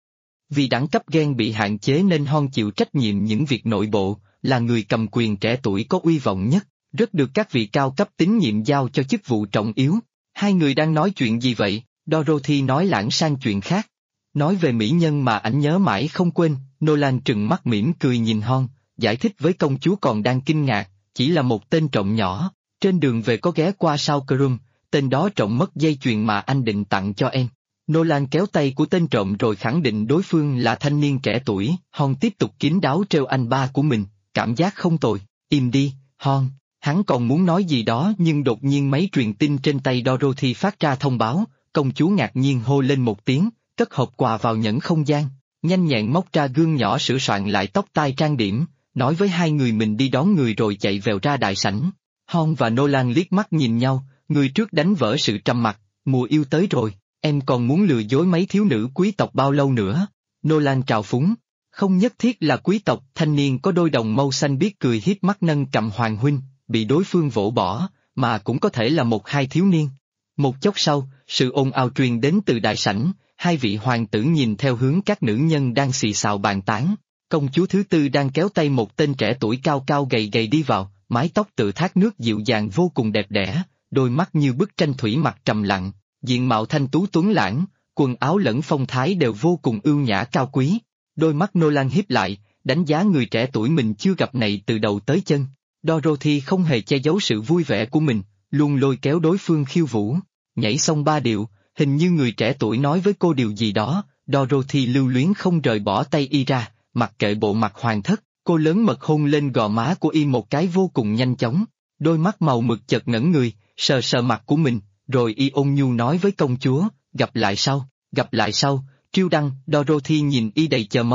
Vì đẳng cấp gen bị hạn chế nên Hon chịu trách nhiệm những việc nội bộ, là người cầm quyền trẻ tuổi có uy vọng nhất, rất được các vị cao cấp tín nhiệm giao cho chức vụ trọng yếu. Hai người đang nói chuyện gì vậy? Dorothy nói lãng sang chuyện khác. Nói về mỹ nhân mà ảnh nhớ mãi không quên. Nolan trừng mắt mỉm cười nhìn Hon, giải thích với công chúa còn đang kinh ngạc, chỉ là một tên trộm nhỏ, trên đường về có ghé qua sau Crum, tên đó trộm mất dây chuyền mà anh định tặng cho em. Nolan kéo tay của tên trộm rồi khẳng định đối phương là thanh niên trẻ tuổi. Hon tiếp tục kín đáo trêu anh ba của mình, cảm giác không tồi. Im đi, Hon. Hắn còn muốn nói gì đó nhưng đột nhiên máy truyền tin trên tay Dorothy phát ra thông báo, công chúa ngạc nhiên hô lên một tiếng, cất hộp quà vào nhẫn không gian, nhanh nhẹn móc ra gương nhỏ sửa soạn lại tóc tai trang điểm, nói với hai người mình đi đón người rồi chạy vèo ra đại sảnh. Hon và Nolan liếc mắt nhìn nhau, người trước đánh vỡ sự trầm mặc, mùa yêu tới rồi, em còn muốn lừa dối mấy thiếu nữ quý tộc bao lâu nữa? Nolan trào phúng. Không nhất thiết là quý tộc. Thanh niên có đôi đồng mâu xanh biết cười hiếp mắt nâng cầm Hoàng huynh, bị đối phương vỗ bỏ, mà cũng có thể là một hai thiếu niên. Một chốc sau, sự ồn ào truyền đến từ đại sảnh, hai vị hoàng tử nhìn theo hướng các nữ nhân đang xì xào bàn tán. Công chúa thứ tư đang kéo tay một tên trẻ tuổi cao cao gầy gầy đi vào, mái tóc tự thác nước dịu dàng vô cùng đẹp đẽ, đôi mắt như bức tranh thủy mặc trầm lặng, diện mạo thanh tú tuấn lãng, quần áo lẫn phong thái đều vô cùng ưu nhã cao quý. Đôi mắt Nolan híp lại, đánh giá người trẻ tuổi mình chưa gặp này từ đầu tới chân. Dorothy không hề che giấu sự vui vẻ của mình, luôn lôi kéo đối phương khiêu vũ. Nhảy xong 3 điệu, hình như người trẻ tuổi nói với cô điều gì đó, Dorothy lưu luyến không rời bỏ tay y ra, mặc kệ bộ mặt hoàng thất, cô lớn mật hôn lên gò má của y một cái vô cùng nhanh chóng. Đôi mắt màu mực chợt ngẩn người, sờ sờ mặt của mình, rồi y ôn nhu nói với công chúa, gặp lại sau, triêu đăng. Dorothy nhìn y đầy chờ mong,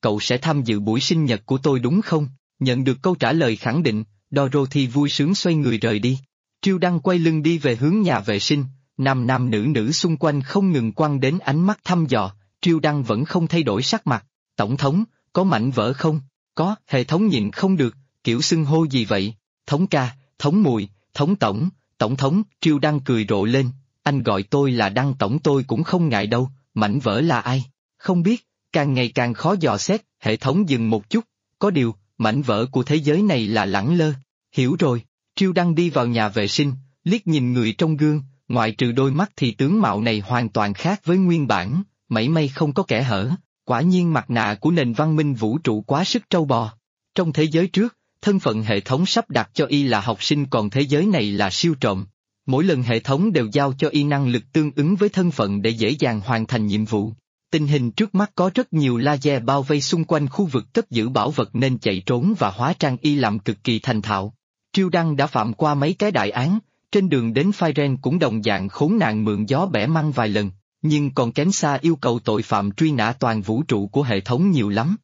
cậu sẽ tham dự buổi sinh nhật của tôi đúng không? Nhận được câu trả lời khẳng định, Dorothy vui sướng xoay người rời đi. Triêu Đăng quay lưng đi về hướng nhà vệ sinh, nam nam nữ nữ xung quanh không ngừng quăng đến ánh mắt thăm dò, Triêu Đăng vẫn không thay đổi sắc mặt. Tổng thống, có mảnh vỡ không? Có, hệ thống nhịn không được, kiểu xưng hô gì vậy? Thống ca, thống mùi, thống tổng, tổng thống, Triêu Đăng cười rộ lên, anh gọi tôi là Đăng tổng tôi cũng không ngại đâu, mảnh vỡ là ai? Không biết, càng ngày càng khó dò xét, hệ thống dừng một chút, có điều, mảnh vỡ của thế giới này là lẳng lơ. Hiểu rồi, Triêu Đăng đi vào nhà vệ sinh, liếc nhìn người trong gương, ngoại trừ đôi mắt thì tướng mạo này hoàn toàn khác với nguyên bản, mảy may không có kẽ hở, quả nhiên mặt nạ của nền văn minh vũ trụ quá sức trâu bò. Trong thế giới trước, thân phận hệ thống sắp đặt cho y là học sinh còn thế giới này là siêu trộm. Mỗi lần hệ thống đều giao cho y năng lực tương ứng với thân phận để dễ dàng hoàn thành nhiệm vụ. Tình hình trước mắt có rất nhiều laser bao vây xung quanh khu vực cất giữ bảo vật nên chạy trốn và hóa trang y làm cực kỳ thành thạo. Triêu Đăng đã phạm qua mấy cái đại án, trên đường đến Firen cũng đồng dạng khốn nạn mượn gió bẻ măng vài lần, nhưng còn kém xa yêu cầu tội phạm truy nã toàn vũ trụ của hệ thống nhiều lắm.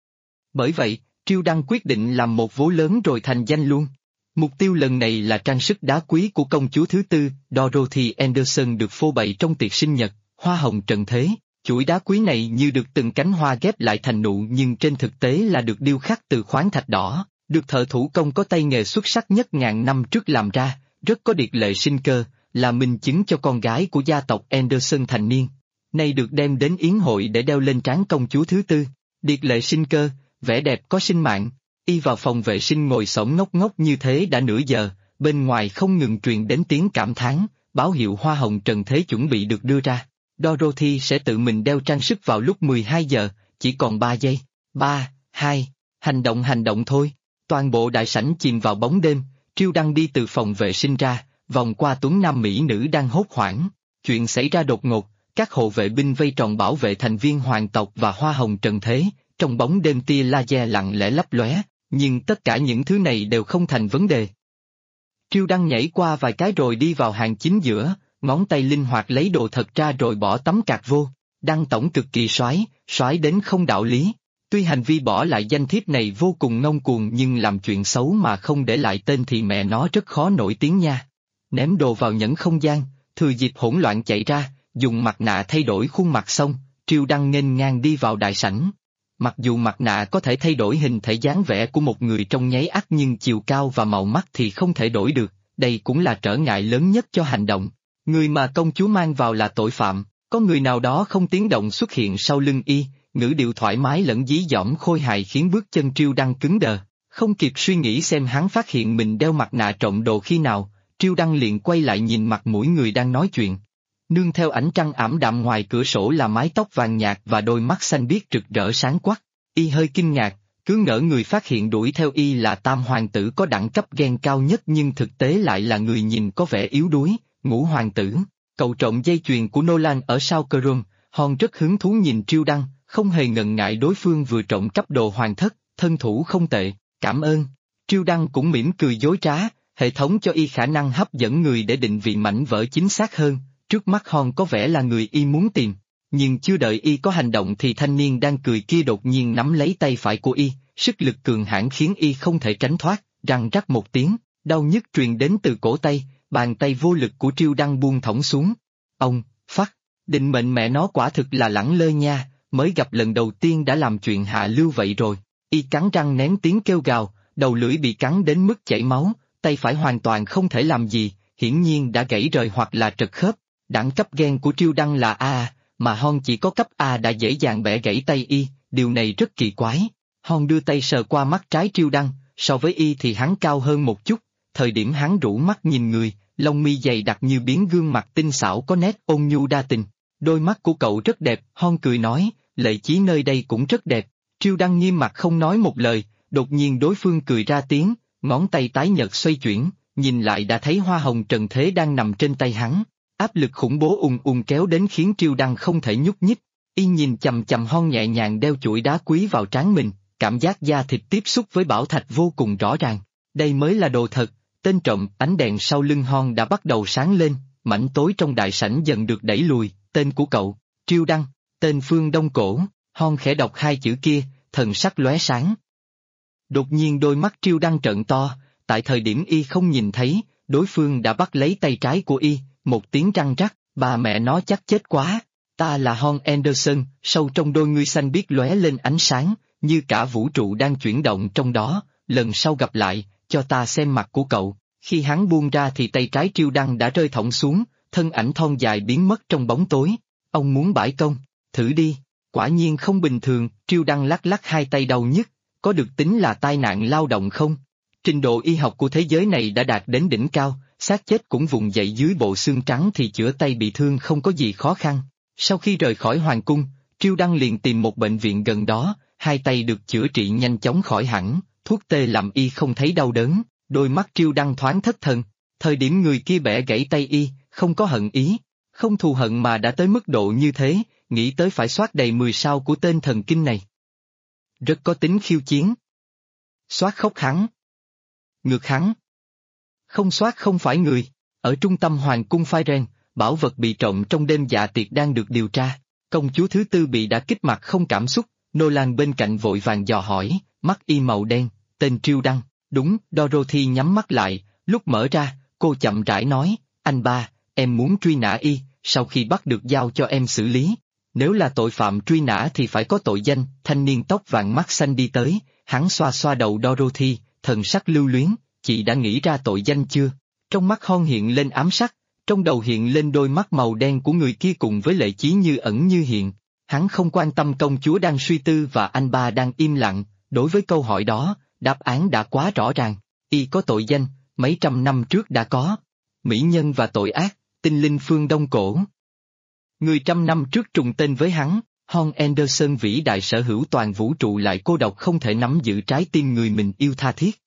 Bởi vậy, Triêu Đăng quyết định làm một vố lớn rồi thành danh luôn. Mục tiêu lần này là trang sức đá quý của công chúa thứ tư, Dorothy Anderson được phô bày trong tiệc sinh nhật, hoa hồng trần thế. Chuỗi đá quý này như được từng cánh hoa ghép lại thành nụ nhưng trên thực tế là được điêu khắc từ khoáng thạch đỏ, được thợ thủ công có tay nghề xuất sắc nhất ngàn năm trước làm ra, rất có điệt lệ sinh cơ, là minh chứng cho con gái của gia tộc Anderson thành niên. Nay được đem đến yến hội để đeo lên trán công chúa thứ tư, điệt lệ sinh cơ, vẻ đẹp có sinh mạng. Y vào phòng vệ sinh ngồi xổm ngốc ngốc như thế đã nửa giờ, bên ngoài không ngừng truyền đến tiếng cảm thán, báo hiệu hoa hồng trần thế chuẩn bị được đưa ra. Dorothy sẽ tự mình đeo trang sức vào lúc 12 giờ, chỉ còn 3 giây. 3, 2, hành động thôi. Toàn bộ đại sảnh chìm vào bóng đêm, Triêu Đăng đi từ phòng vệ sinh ra, vòng qua tuấn nam mỹ nữ đang hốt hoảng. Chuyện xảy ra đột ngột, các hộ vệ binh vây tròn bảo vệ thành viên hoàng tộc và hoa hồng trần thế, trong bóng đêm tia laser lặng lẽ lấp lóe, nhưng tất cả những thứ này đều không thành vấn đề. Triêu Đăng nhảy qua vài cái rồi đi vào hàng chính giữa, ngón tay linh hoạt lấy đồ thật ra rồi bỏ tấm cạc vô. Đăng tổng cực kỳ soái đến không đạo lý. Tuy hành vi bỏ lại danh thiếp này vô cùng ngông cuồng nhưng làm chuyện xấu mà không để lại tên thì mẹ nó rất khó nổi tiếng nha. Ném đồ vào nhẫn không gian, thừa dịp hỗn loạn chạy ra, dùng mặt nạ thay đổi khuôn mặt xong, Triêu Đăng nghênh ngang đi vào đại sảnh. Mặc dù mặt nạ có thể thay đổi hình thể dáng vẻ của một người trong nháy ắt nhưng chiều cao và màu mắt thì không thể đổi được, đây cũng là trở ngại lớn nhất cho hành động. Người mà công chúa mang vào là tội phạm, có người nào đó không tiếng động xuất hiện sau lưng y, ngữ điệu thoải mái lẫn dí dỏm khôi hài khiến bước chân Triêu Đăng cứng đờ. Không kịp suy nghĩ xem hắn phát hiện mình đeo mặt nạ trộm đồ khi nào, Triêu Đăng liền quay lại nhìn mặt mũi người đang nói chuyện. Nương theo ánh trăng ảm đạm ngoài cửa sổ là mái tóc vàng nhạt và đôi mắt xanh biếc rực rỡ sáng quắc. Y hơi kinh ngạc, cứ ngỡ người phát hiện đuổi theo y là tam hoàng tử có đẳng cấp gen cao nhất nhưng thực tế lại là người nhìn có vẻ yếu đuối, Ngũ hoàng tử. Cậu trộm dây chuyền của Nolan ở sau Chrome, Hon rất hứng thú nhìn Triêu Đăng, không hề ngần ngại đối phương vừa trộm cắp đồ hoàng thất, thân thủ không tệ, cảm ơn. Triêu Đăng cũng mỉm cười dối trá, hệ thống cho y khả năng hấp dẫn người để định vị mảnh vỡ chính xác hơn, trước mắt Hon có vẻ là người y muốn tìm. Nhưng chưa đợi y có hành động thì thanh niên đang cười kia đột nhiên nắm lấy tay phải của y, sức lực cường hãn khiến y không thể tránh thoát, răng rắc một tiếng, đau nhức truyền đến từ cổ tay, bàn tay vô lực của Triêu Đăng buông thõng xuống. Ông, phắc, định mệnh mẹ nó quả thực là lẳng lơ nha, mới gặp lần đầu tiên đã làm chuyện hạ lưu vậy rồi. Y cắn răng nén tiếng kêu gào, đầu lưỡi bị cắn đến mức chảy máu, tay phải hoàn toàn không thể làm gì, hiển nhiên đã gãy rời hoặc là trật khớp. Đẳng cấp gen của Triêu Đăng là A, mà Hon chỉ có cấp A đã dễ dàng bẻ gãy tay y, điều này rất kỳ quái. Hon đưa tay sờ qua mắt trái Triêu Đăng, so với y thì hắn cao hơn một chút, thời điểm hắn rũ mắt nhìn người, lông mi dày đặc như biến gương mặt tinh xảo có nét ôn nhu đa tình. Đôi mắt của cậu rất đẹp, Hon cười nói, lệ chí nơi đây cũng rất đẹp. Triêu Đăng nghiêm mặt không nói một lời, đột nhiên đối phương cười ra tiếng, ngón tay tái nhợt xoay chuyển, nhìn lại đã thấy hoa hồng trần thế đang nằm trên tay hắn. Áp lực khủng bố kéo đến khiến Triêu Đăng không thể nhúc nhích. Y nhìn chằm chằm Hon nhẹ nhàng đeo chuỗi đá quý vào trán mình, cảm giác da thịt tiếp xúc với bảo thạch vô cùng rõ ràng. Đây mới là đồ thật. Tên trộm. Ánh đèn sau lưng Hon đã bắt đầu sáng lên, mảnh tối trong đại sảnh dần được đẩy lùi. Tên của cậu, Triêu Đăng, tên Phương Đông Cổ. Hon khẽ đọc hai chữ kia, thần sắc lóe sáng. Đột nhiên đôi mắt Triêu Đăng trợn to, tại thời điểm y không nhìn thấy, đối phương đã bắt lấy tay trái của y, một tiếng răng rắc, bà mẹ nó chắc chết quá. Ta là Horn Anderson, sâu trong đôi ngươi xanh biếc lóe lên ánh sáng, như cả vũ trụ đang chuyển động trong đó, lần sau gặp lại, cho ta xem mặt của cậu. Khi hắn buông ra thì tay trái Triêu Đăng đã rơi thõng xuống, thân ảnh thon dài biến mất trong bóng tối. Ông muốn bãi công, thử đi, quả nhiên không bình thường, Triêu Đăng lắc lắc hai tay đau nhức, có được tính là tai nạn lao động không? Trình độ y học của thế giới này đã đạt đến đỉnh cao, xác chết cũng vùng dậy dưới bộ xương trắng thì chữa tay bị thương không có gì khó khăn. Sau khi rời khỏi hoàng cung, Triêu Đăng liền tìm một bệnh viện gần đó, hai tay được chữa trị nhanh chóng khỏi hẳn, thuốc tê làm y không thấy đau đớn, đôi mắt Triêu Đăng thoáng thất thần. Thời điểm người kia bẻ gãy tay y, không có hận ý, không thù hận mà đã tới mức độ như thế, nghĩ tới phải soát đầy 10 sao của tên thần kinh này. Rất có tính khiêu chiến. Soát khóc hắn. Ngược hắn. Không soát không phải người. Ở trung tâm hoàng cung Firen, bảo vật bị trộm trong đêm dạ tiệc đang được điều tra. Công chúa thứ tư bị đã kích mặt không cảm xúc, Nolan bên cạnh vội vàng dò hỏi, mắt y màu đen, tên Triêu Đăng. Đúng, Dorothy nhắm mắt lại, lúc mở ra, cô chậm rãi nói, anh ba, em muốn truy nã y, sau khi bắt được giao cho em xử lý. Nếu là tội phạm truy nã thì phải có tội danh, thanh niên tóc vàng mắt xanh đi tới, hắn xoa xoa đầu Dorothy, thần sắc lưu luyến, chị đã nghĩ ra tội danh chưa? Trong mắt Hon hiện lên ám sắc, trong đầu hiện lên đôi mắt màu đen của người kia cùng với lệ chí như ẩn như hiện. Hắn không quan tâm công chúa đang suy tư và anh ba đang im lặng, đối với câu hỏi đó, đáp án đã quá rõ ràng. Y có tội danh, mấy trăm năm trước đã có. Mỹ nhân và tội ác, tinh linh phương Đông Cổ. Người trăm năm trước trùng tên với hắn, Horn Anderson vĩ đại sở hữu toàn vũ trụ lại cô độc không thể nắm giữ trái tim người mình yêu tha thiết.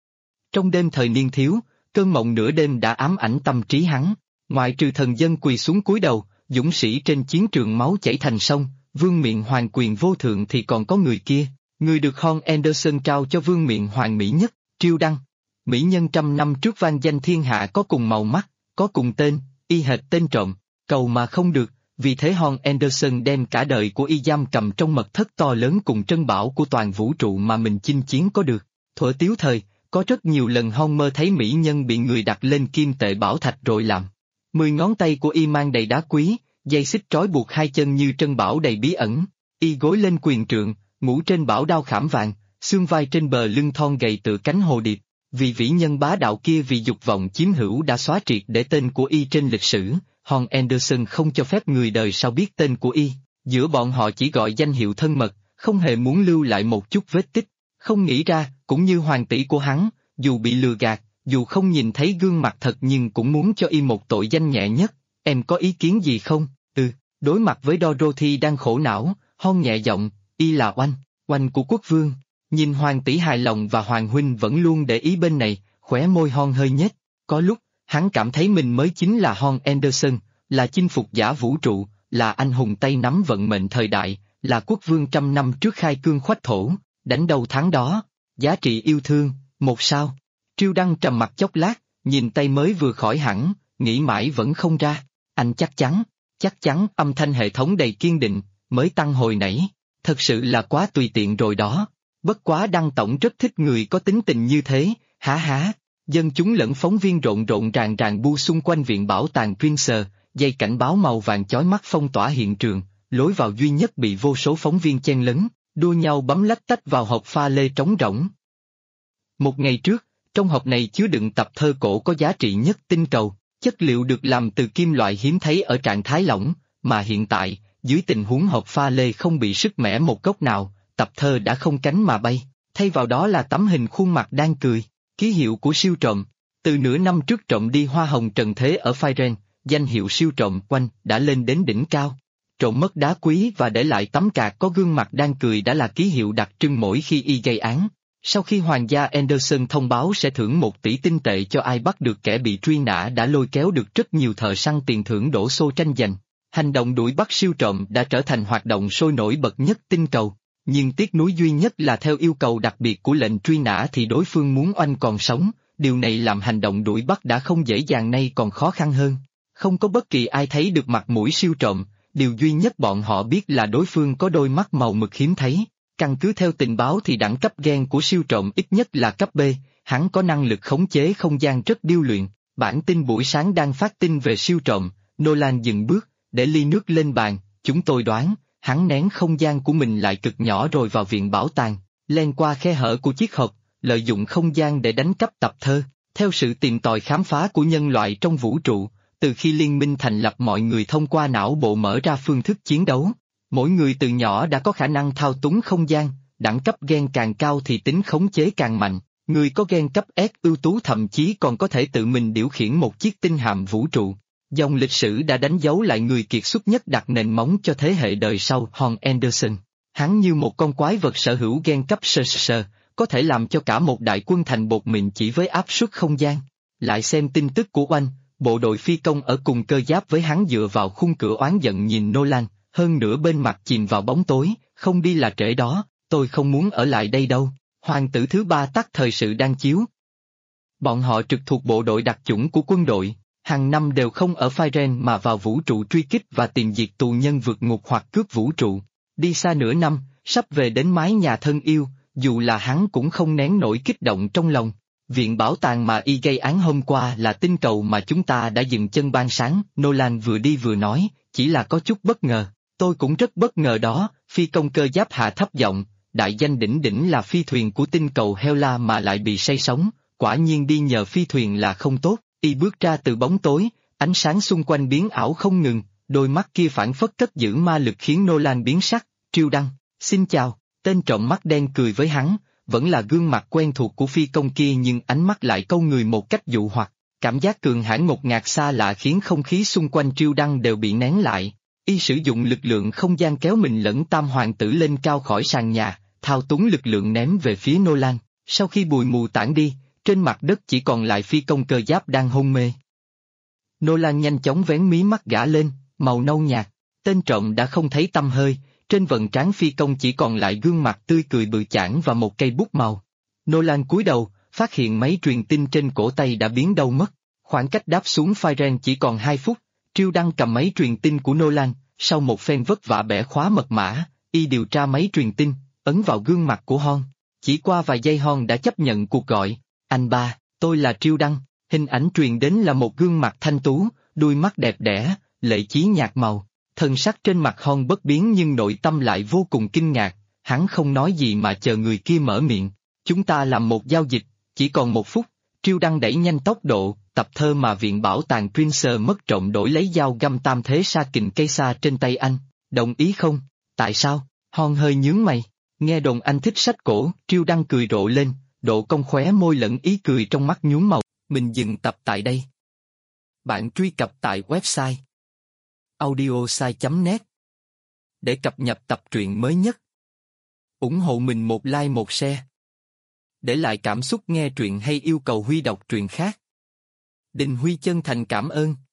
Trong đêm thời niên thiếu, cơn mộng nửa đêm đã ám ảnh tâm trí hắn, ngoại trừ thần dân quỳ xuống cúi đầu, dũng sĩ trên chiến trường máu chảy thành sông, vương miện hoàng quyền vô thượng thì còn có người kia, người được Horn Anderson trao cho vương miện hoàng mỹ nhất, Triêu Đăng. Mỹ nhân trăm năm trước vang danh thiên hạ có cùng màu mắt, có cùng tên, y hệt tên trộm, cầu mà không được, vì thế Horn Anderson đem cả đời của y giam cầm trong mật thất to lớn cùng trân bảo của toàn vũ trụ mà mình chinh chiến có được. Thuở tiếu thời, có rất nhiều lần Horn mơ thấy mỹ nhân bị người đặt lên kim tệ bảo thạch rồi làm. 10 ngón tay của y mang đầy đá quý, dây xích trói buộc hai chân như trân bảo đầy bí ẩn, y gối lên quyền trượng, ngủ trên bảo đao khảm vàng, xương vai trên bờ lưng thon gầy tựa cánh hồ điệp. Vì vĩ nhân bá đạo kia vì dục vọng chiếm hữu đã xóa triệt để tên của y trên lịch sử, Horn Anderson không cho phép người đời sau biết tên của y, giữa bọn họ chỉ gọi danh hiệu thân mật, không hề muốn lưu lại một chút vết tích, không nghĩ ra, cũng như hoàng tỷ của hắn, dù bị lừa gạt, dù không nhìn thấy gương mặt thật nhưng cũng muốn cho y một tội danh nhẹ nhất, em có ý kiến gì không? Đối mặt với Dorothy đang khổ não, Horn nhẹ giọng, y là oanh của quốc vương. Nhìn hoàng tỷ hài lòng và hoàng huynh vẫn luôn để ý bên này, khóe môi Horn hơi nhếch, có lúc, hắn cảm thấy mình mới chính là Horn Anderson, là chinh phục giả vũ trụ, là anh hùng tay nắm vận mệnh thời đại, là quốc vương trăm năm trước khai cương khoách thổ, đánh đầu thắng đó, giá trị yêu thương, 1 sao. Triêu Đăng trầm mặt chốc lát, nhìn tay mới vừa khỏi hẳn, nghĩ mãi vẫn không ra, anh chắc chắn âm thanh hệ thống đầy kiên định, mới tăng hồi nãy, thật sự là quá tùy tiện rồi đó. Bất quá Đăng tổng rất thích người có tính tình như thế, há. Dân chúng lẫn phóng viên rộn rộn ràng bu xung quanh viện bảo tàng Prince, dây cảnh báo màu vàng chói mắt phong tỏa hiện trường, lối vào duy nhất bị vô số phóng viên chen lấn, đua nhau bấm lách tách vào hộp pha lê trống rỗng. Một ngày trước, trong hộp này chứa đựng tập thơ cổ có giá trị nhất tinh cầu, chất liệu được làm từ kim loại hiếm thấy ở trạng thái lỏng, mà hiện tại, dưới tình huống hộp pha lê không bị sứt mẻ một góc nào, tập thơ đã không cánh mà bay, thay vào đó là tấm hình khuôn mặt đang cười, ký hiệu của siêu trộm. Từ nửa năm trước trộm đi hoa hồng trần thế ở Firen, danh hiệu siêu trộm quanh đã lên đến đỉnh cao. Trộm mất đá quý và để lại tấm cạc có gương mặt đang cười đã là ký hiệu đặc trưng mỗi khi y gây án. Sau khi hoàng gia Anderson thông báo sẽ thưởng 1 tỷ tinh tệ cho ai bắt được kẻ bị truy nã đã lôi kéo được rất nhiều thợ săn tiền thưởng đổ xô tranh giành. Hành động đuổi bắt siêu trộm đã trở thành hoạt động sôi nổi bậc nhất tinh cầu. Nhưng tiếc nuối duy nhất là theo yêu cầu đặc biệt của lệnh truy nã thì đối phương muốn oanh còn sống, điều này làm hành động đuổi bắt đã không dễ dàng nay còn khó khăn hơn. Không có bất kỳ ai thấy được mặt mũi siêu trộm, điều duy nhất bọn họ biết là đối phương có đôi mắt màu mực hiếm thấy, Căn cứ theo tình báo thì đẳng cấp gen của siêu trộm ít nhất là cấp B, hắn có năng lực khống chế không gian rất điêu luyện. Bản tin buổi sáng đang phát tin về siêu trộm, Nolan dừng bước, để ly nước lên bàn, chúng tôi đoán, hắn nén không gian của mình lại cực nhỏ rồi vào viện bảo tàng, len qua khe hở của chiếc hộp, lợi dụng không gian để đánh cắp tập thơ. Theo sự tìm tòi khám phá của nhân loại trong vũ trụ, từ khi liên minh thành lập mọi người thông qua não bộ mở ra phương thức chiến đấu. Mỗi người từ nhỏ đã có khả năng thao túng không gian, đẳng cấp gen càng cao thì tính khống chế càng mạnh. Người có gen cấp S ưu tú thậm chí còn có thể tự mình điều khiển một chiếc tinh hạm vũ trụ. Dòng lịch sử đã đánh dấu lại người kiệt xuất nhất đặt nền móng cho thế hệ đời sau Horn Anderson. Hắn như một con quái vật sở hữu gen cấp sơ, có thể làm cho cả một đại quân thành bột mịn chỉ với áp suất không gian. Lại xem tin tức của Oanh, bộ đội phi công ở cùng cơ giáp với hắn dựa vào khung cửa oán giận nhìn Nolan, hơn nữa bên mặt chìm vào bóng tối, không đi là trễ đó, tôi không muốn ở lại đây đâu. Hoàng tử thứ ba tắt thời sự đang chiếu. Bọn họ trực thuộc bộ đội đặc chủng của quân đội, hàng năm đều không ở Firen mà vào vũ trụ truy kích và tìm diệt tù nhân vượt ngục hoặc cướp vũ trụ. Đi xa nửa năm, sắp về đến mái nhà thân yêu, dù là hắn cũng không nén nổi kích động trong lòng. Viện bảo tàng mà y gây án hôm qua là tinh cầu mà chúng ta đã dừng chân ban sáng, Nolan vừa đi vừa nói, chỉ là có chút bất ngờ. Tôi cũng rất bất ngờ đó, phi công cơ giáp hạ thấp giọng, đại danh đỉnh đỉnh là phi thuyền của tinh cầu Hela mà lại bị say sóng, quả nhiên đi nhờ phi thuyền là không tốt. Y bước ra từ bóng tối, ánh sáng xung quanh biến ảo không ngừng, đôi mắt kia phảng phất cất giữ ma lực khiến Nolan biến sắc. Triêu Đăng, xin chào, tên trộm mắt đen cười với hắn, vẫn là gương mặt quen thuộc của phi công kia nhưng ánh mắt lại câu người một cách dụ hoặc. Cảm giác cường hãn ngột ngạt xa lạ khiến không khí xung quanh Triêu Đăng đều bị nén lại. Y sử dụng lực lượng không gian kéo mình lẫn tam hoàng tử lên cao khỏi sàn nhà, thao túng lực lượng ném về phía Nolan. Sau khi bụi mù tản đi, trên mặt đất chỉ còn lại phi công cơ giáp đang hôn mê. Nolan nhanh chóng vén mí mắt gã lên, màu nâu nhạt. Tên trộm đã không thấy tăm hơi, trên vầng trán phi công chỉ còn lại gương mặt tươi cười bự chảng và một cây bút màu. Nolan cúi đầu, phát hiện máy truyền tin trên cổ tay đã biến đâu mất. Khoảng cách đáp xuống Firen chỉ còn 2 phút. Triêu Đăng cầm máy truyền tin của Nolan, sau một phen vất vả bẻ khóa mật mã, y điều tra máy truyền tin, ấn vào gương mặt của Horn. Chỉ qua vài giây Horn đã chấp nhận cuộc gọi. Anh ba, tôi là Triêu Đăng. Hình ảnh truyền đến là một gương mặt thanh tú, đuôi mắt đẹp đẽ, lệ chí nhạt màu. Thần sắc trên mặt Horn bất biến nhưng nội tâm lại vô cùng kinh ngạc, hắn không nói gì mà chờ người kia mở miệng. Chúng ta làm một giao dịch, chỉ còn 1 phút. Triêu Đăng đẩy nhanh tốc độ, tập thơ mà viện bảo tàng Prince mất trộm đổi lấy dao găm tam thế sa kình cây sa trên tay anh. Đồng ý không? Tại sao? Horn hơi nhướng mày. Nghe đồn anh thích sách cổ, Triêu Đăng cười rộ lên, độ cong khóe môi lẫn ý cười trong mắt nhuốm màu. Mình dừng tập tại đây. Bạn truy cập tại website audiosai.net để cập nhật tập truyện mới nhất. Ủng hộ mình một like một share. Để lại cảm xúc nghe truyện hay yêu cầu Huy đọc truyện khác. Đình Huy chân thành cảm ơn.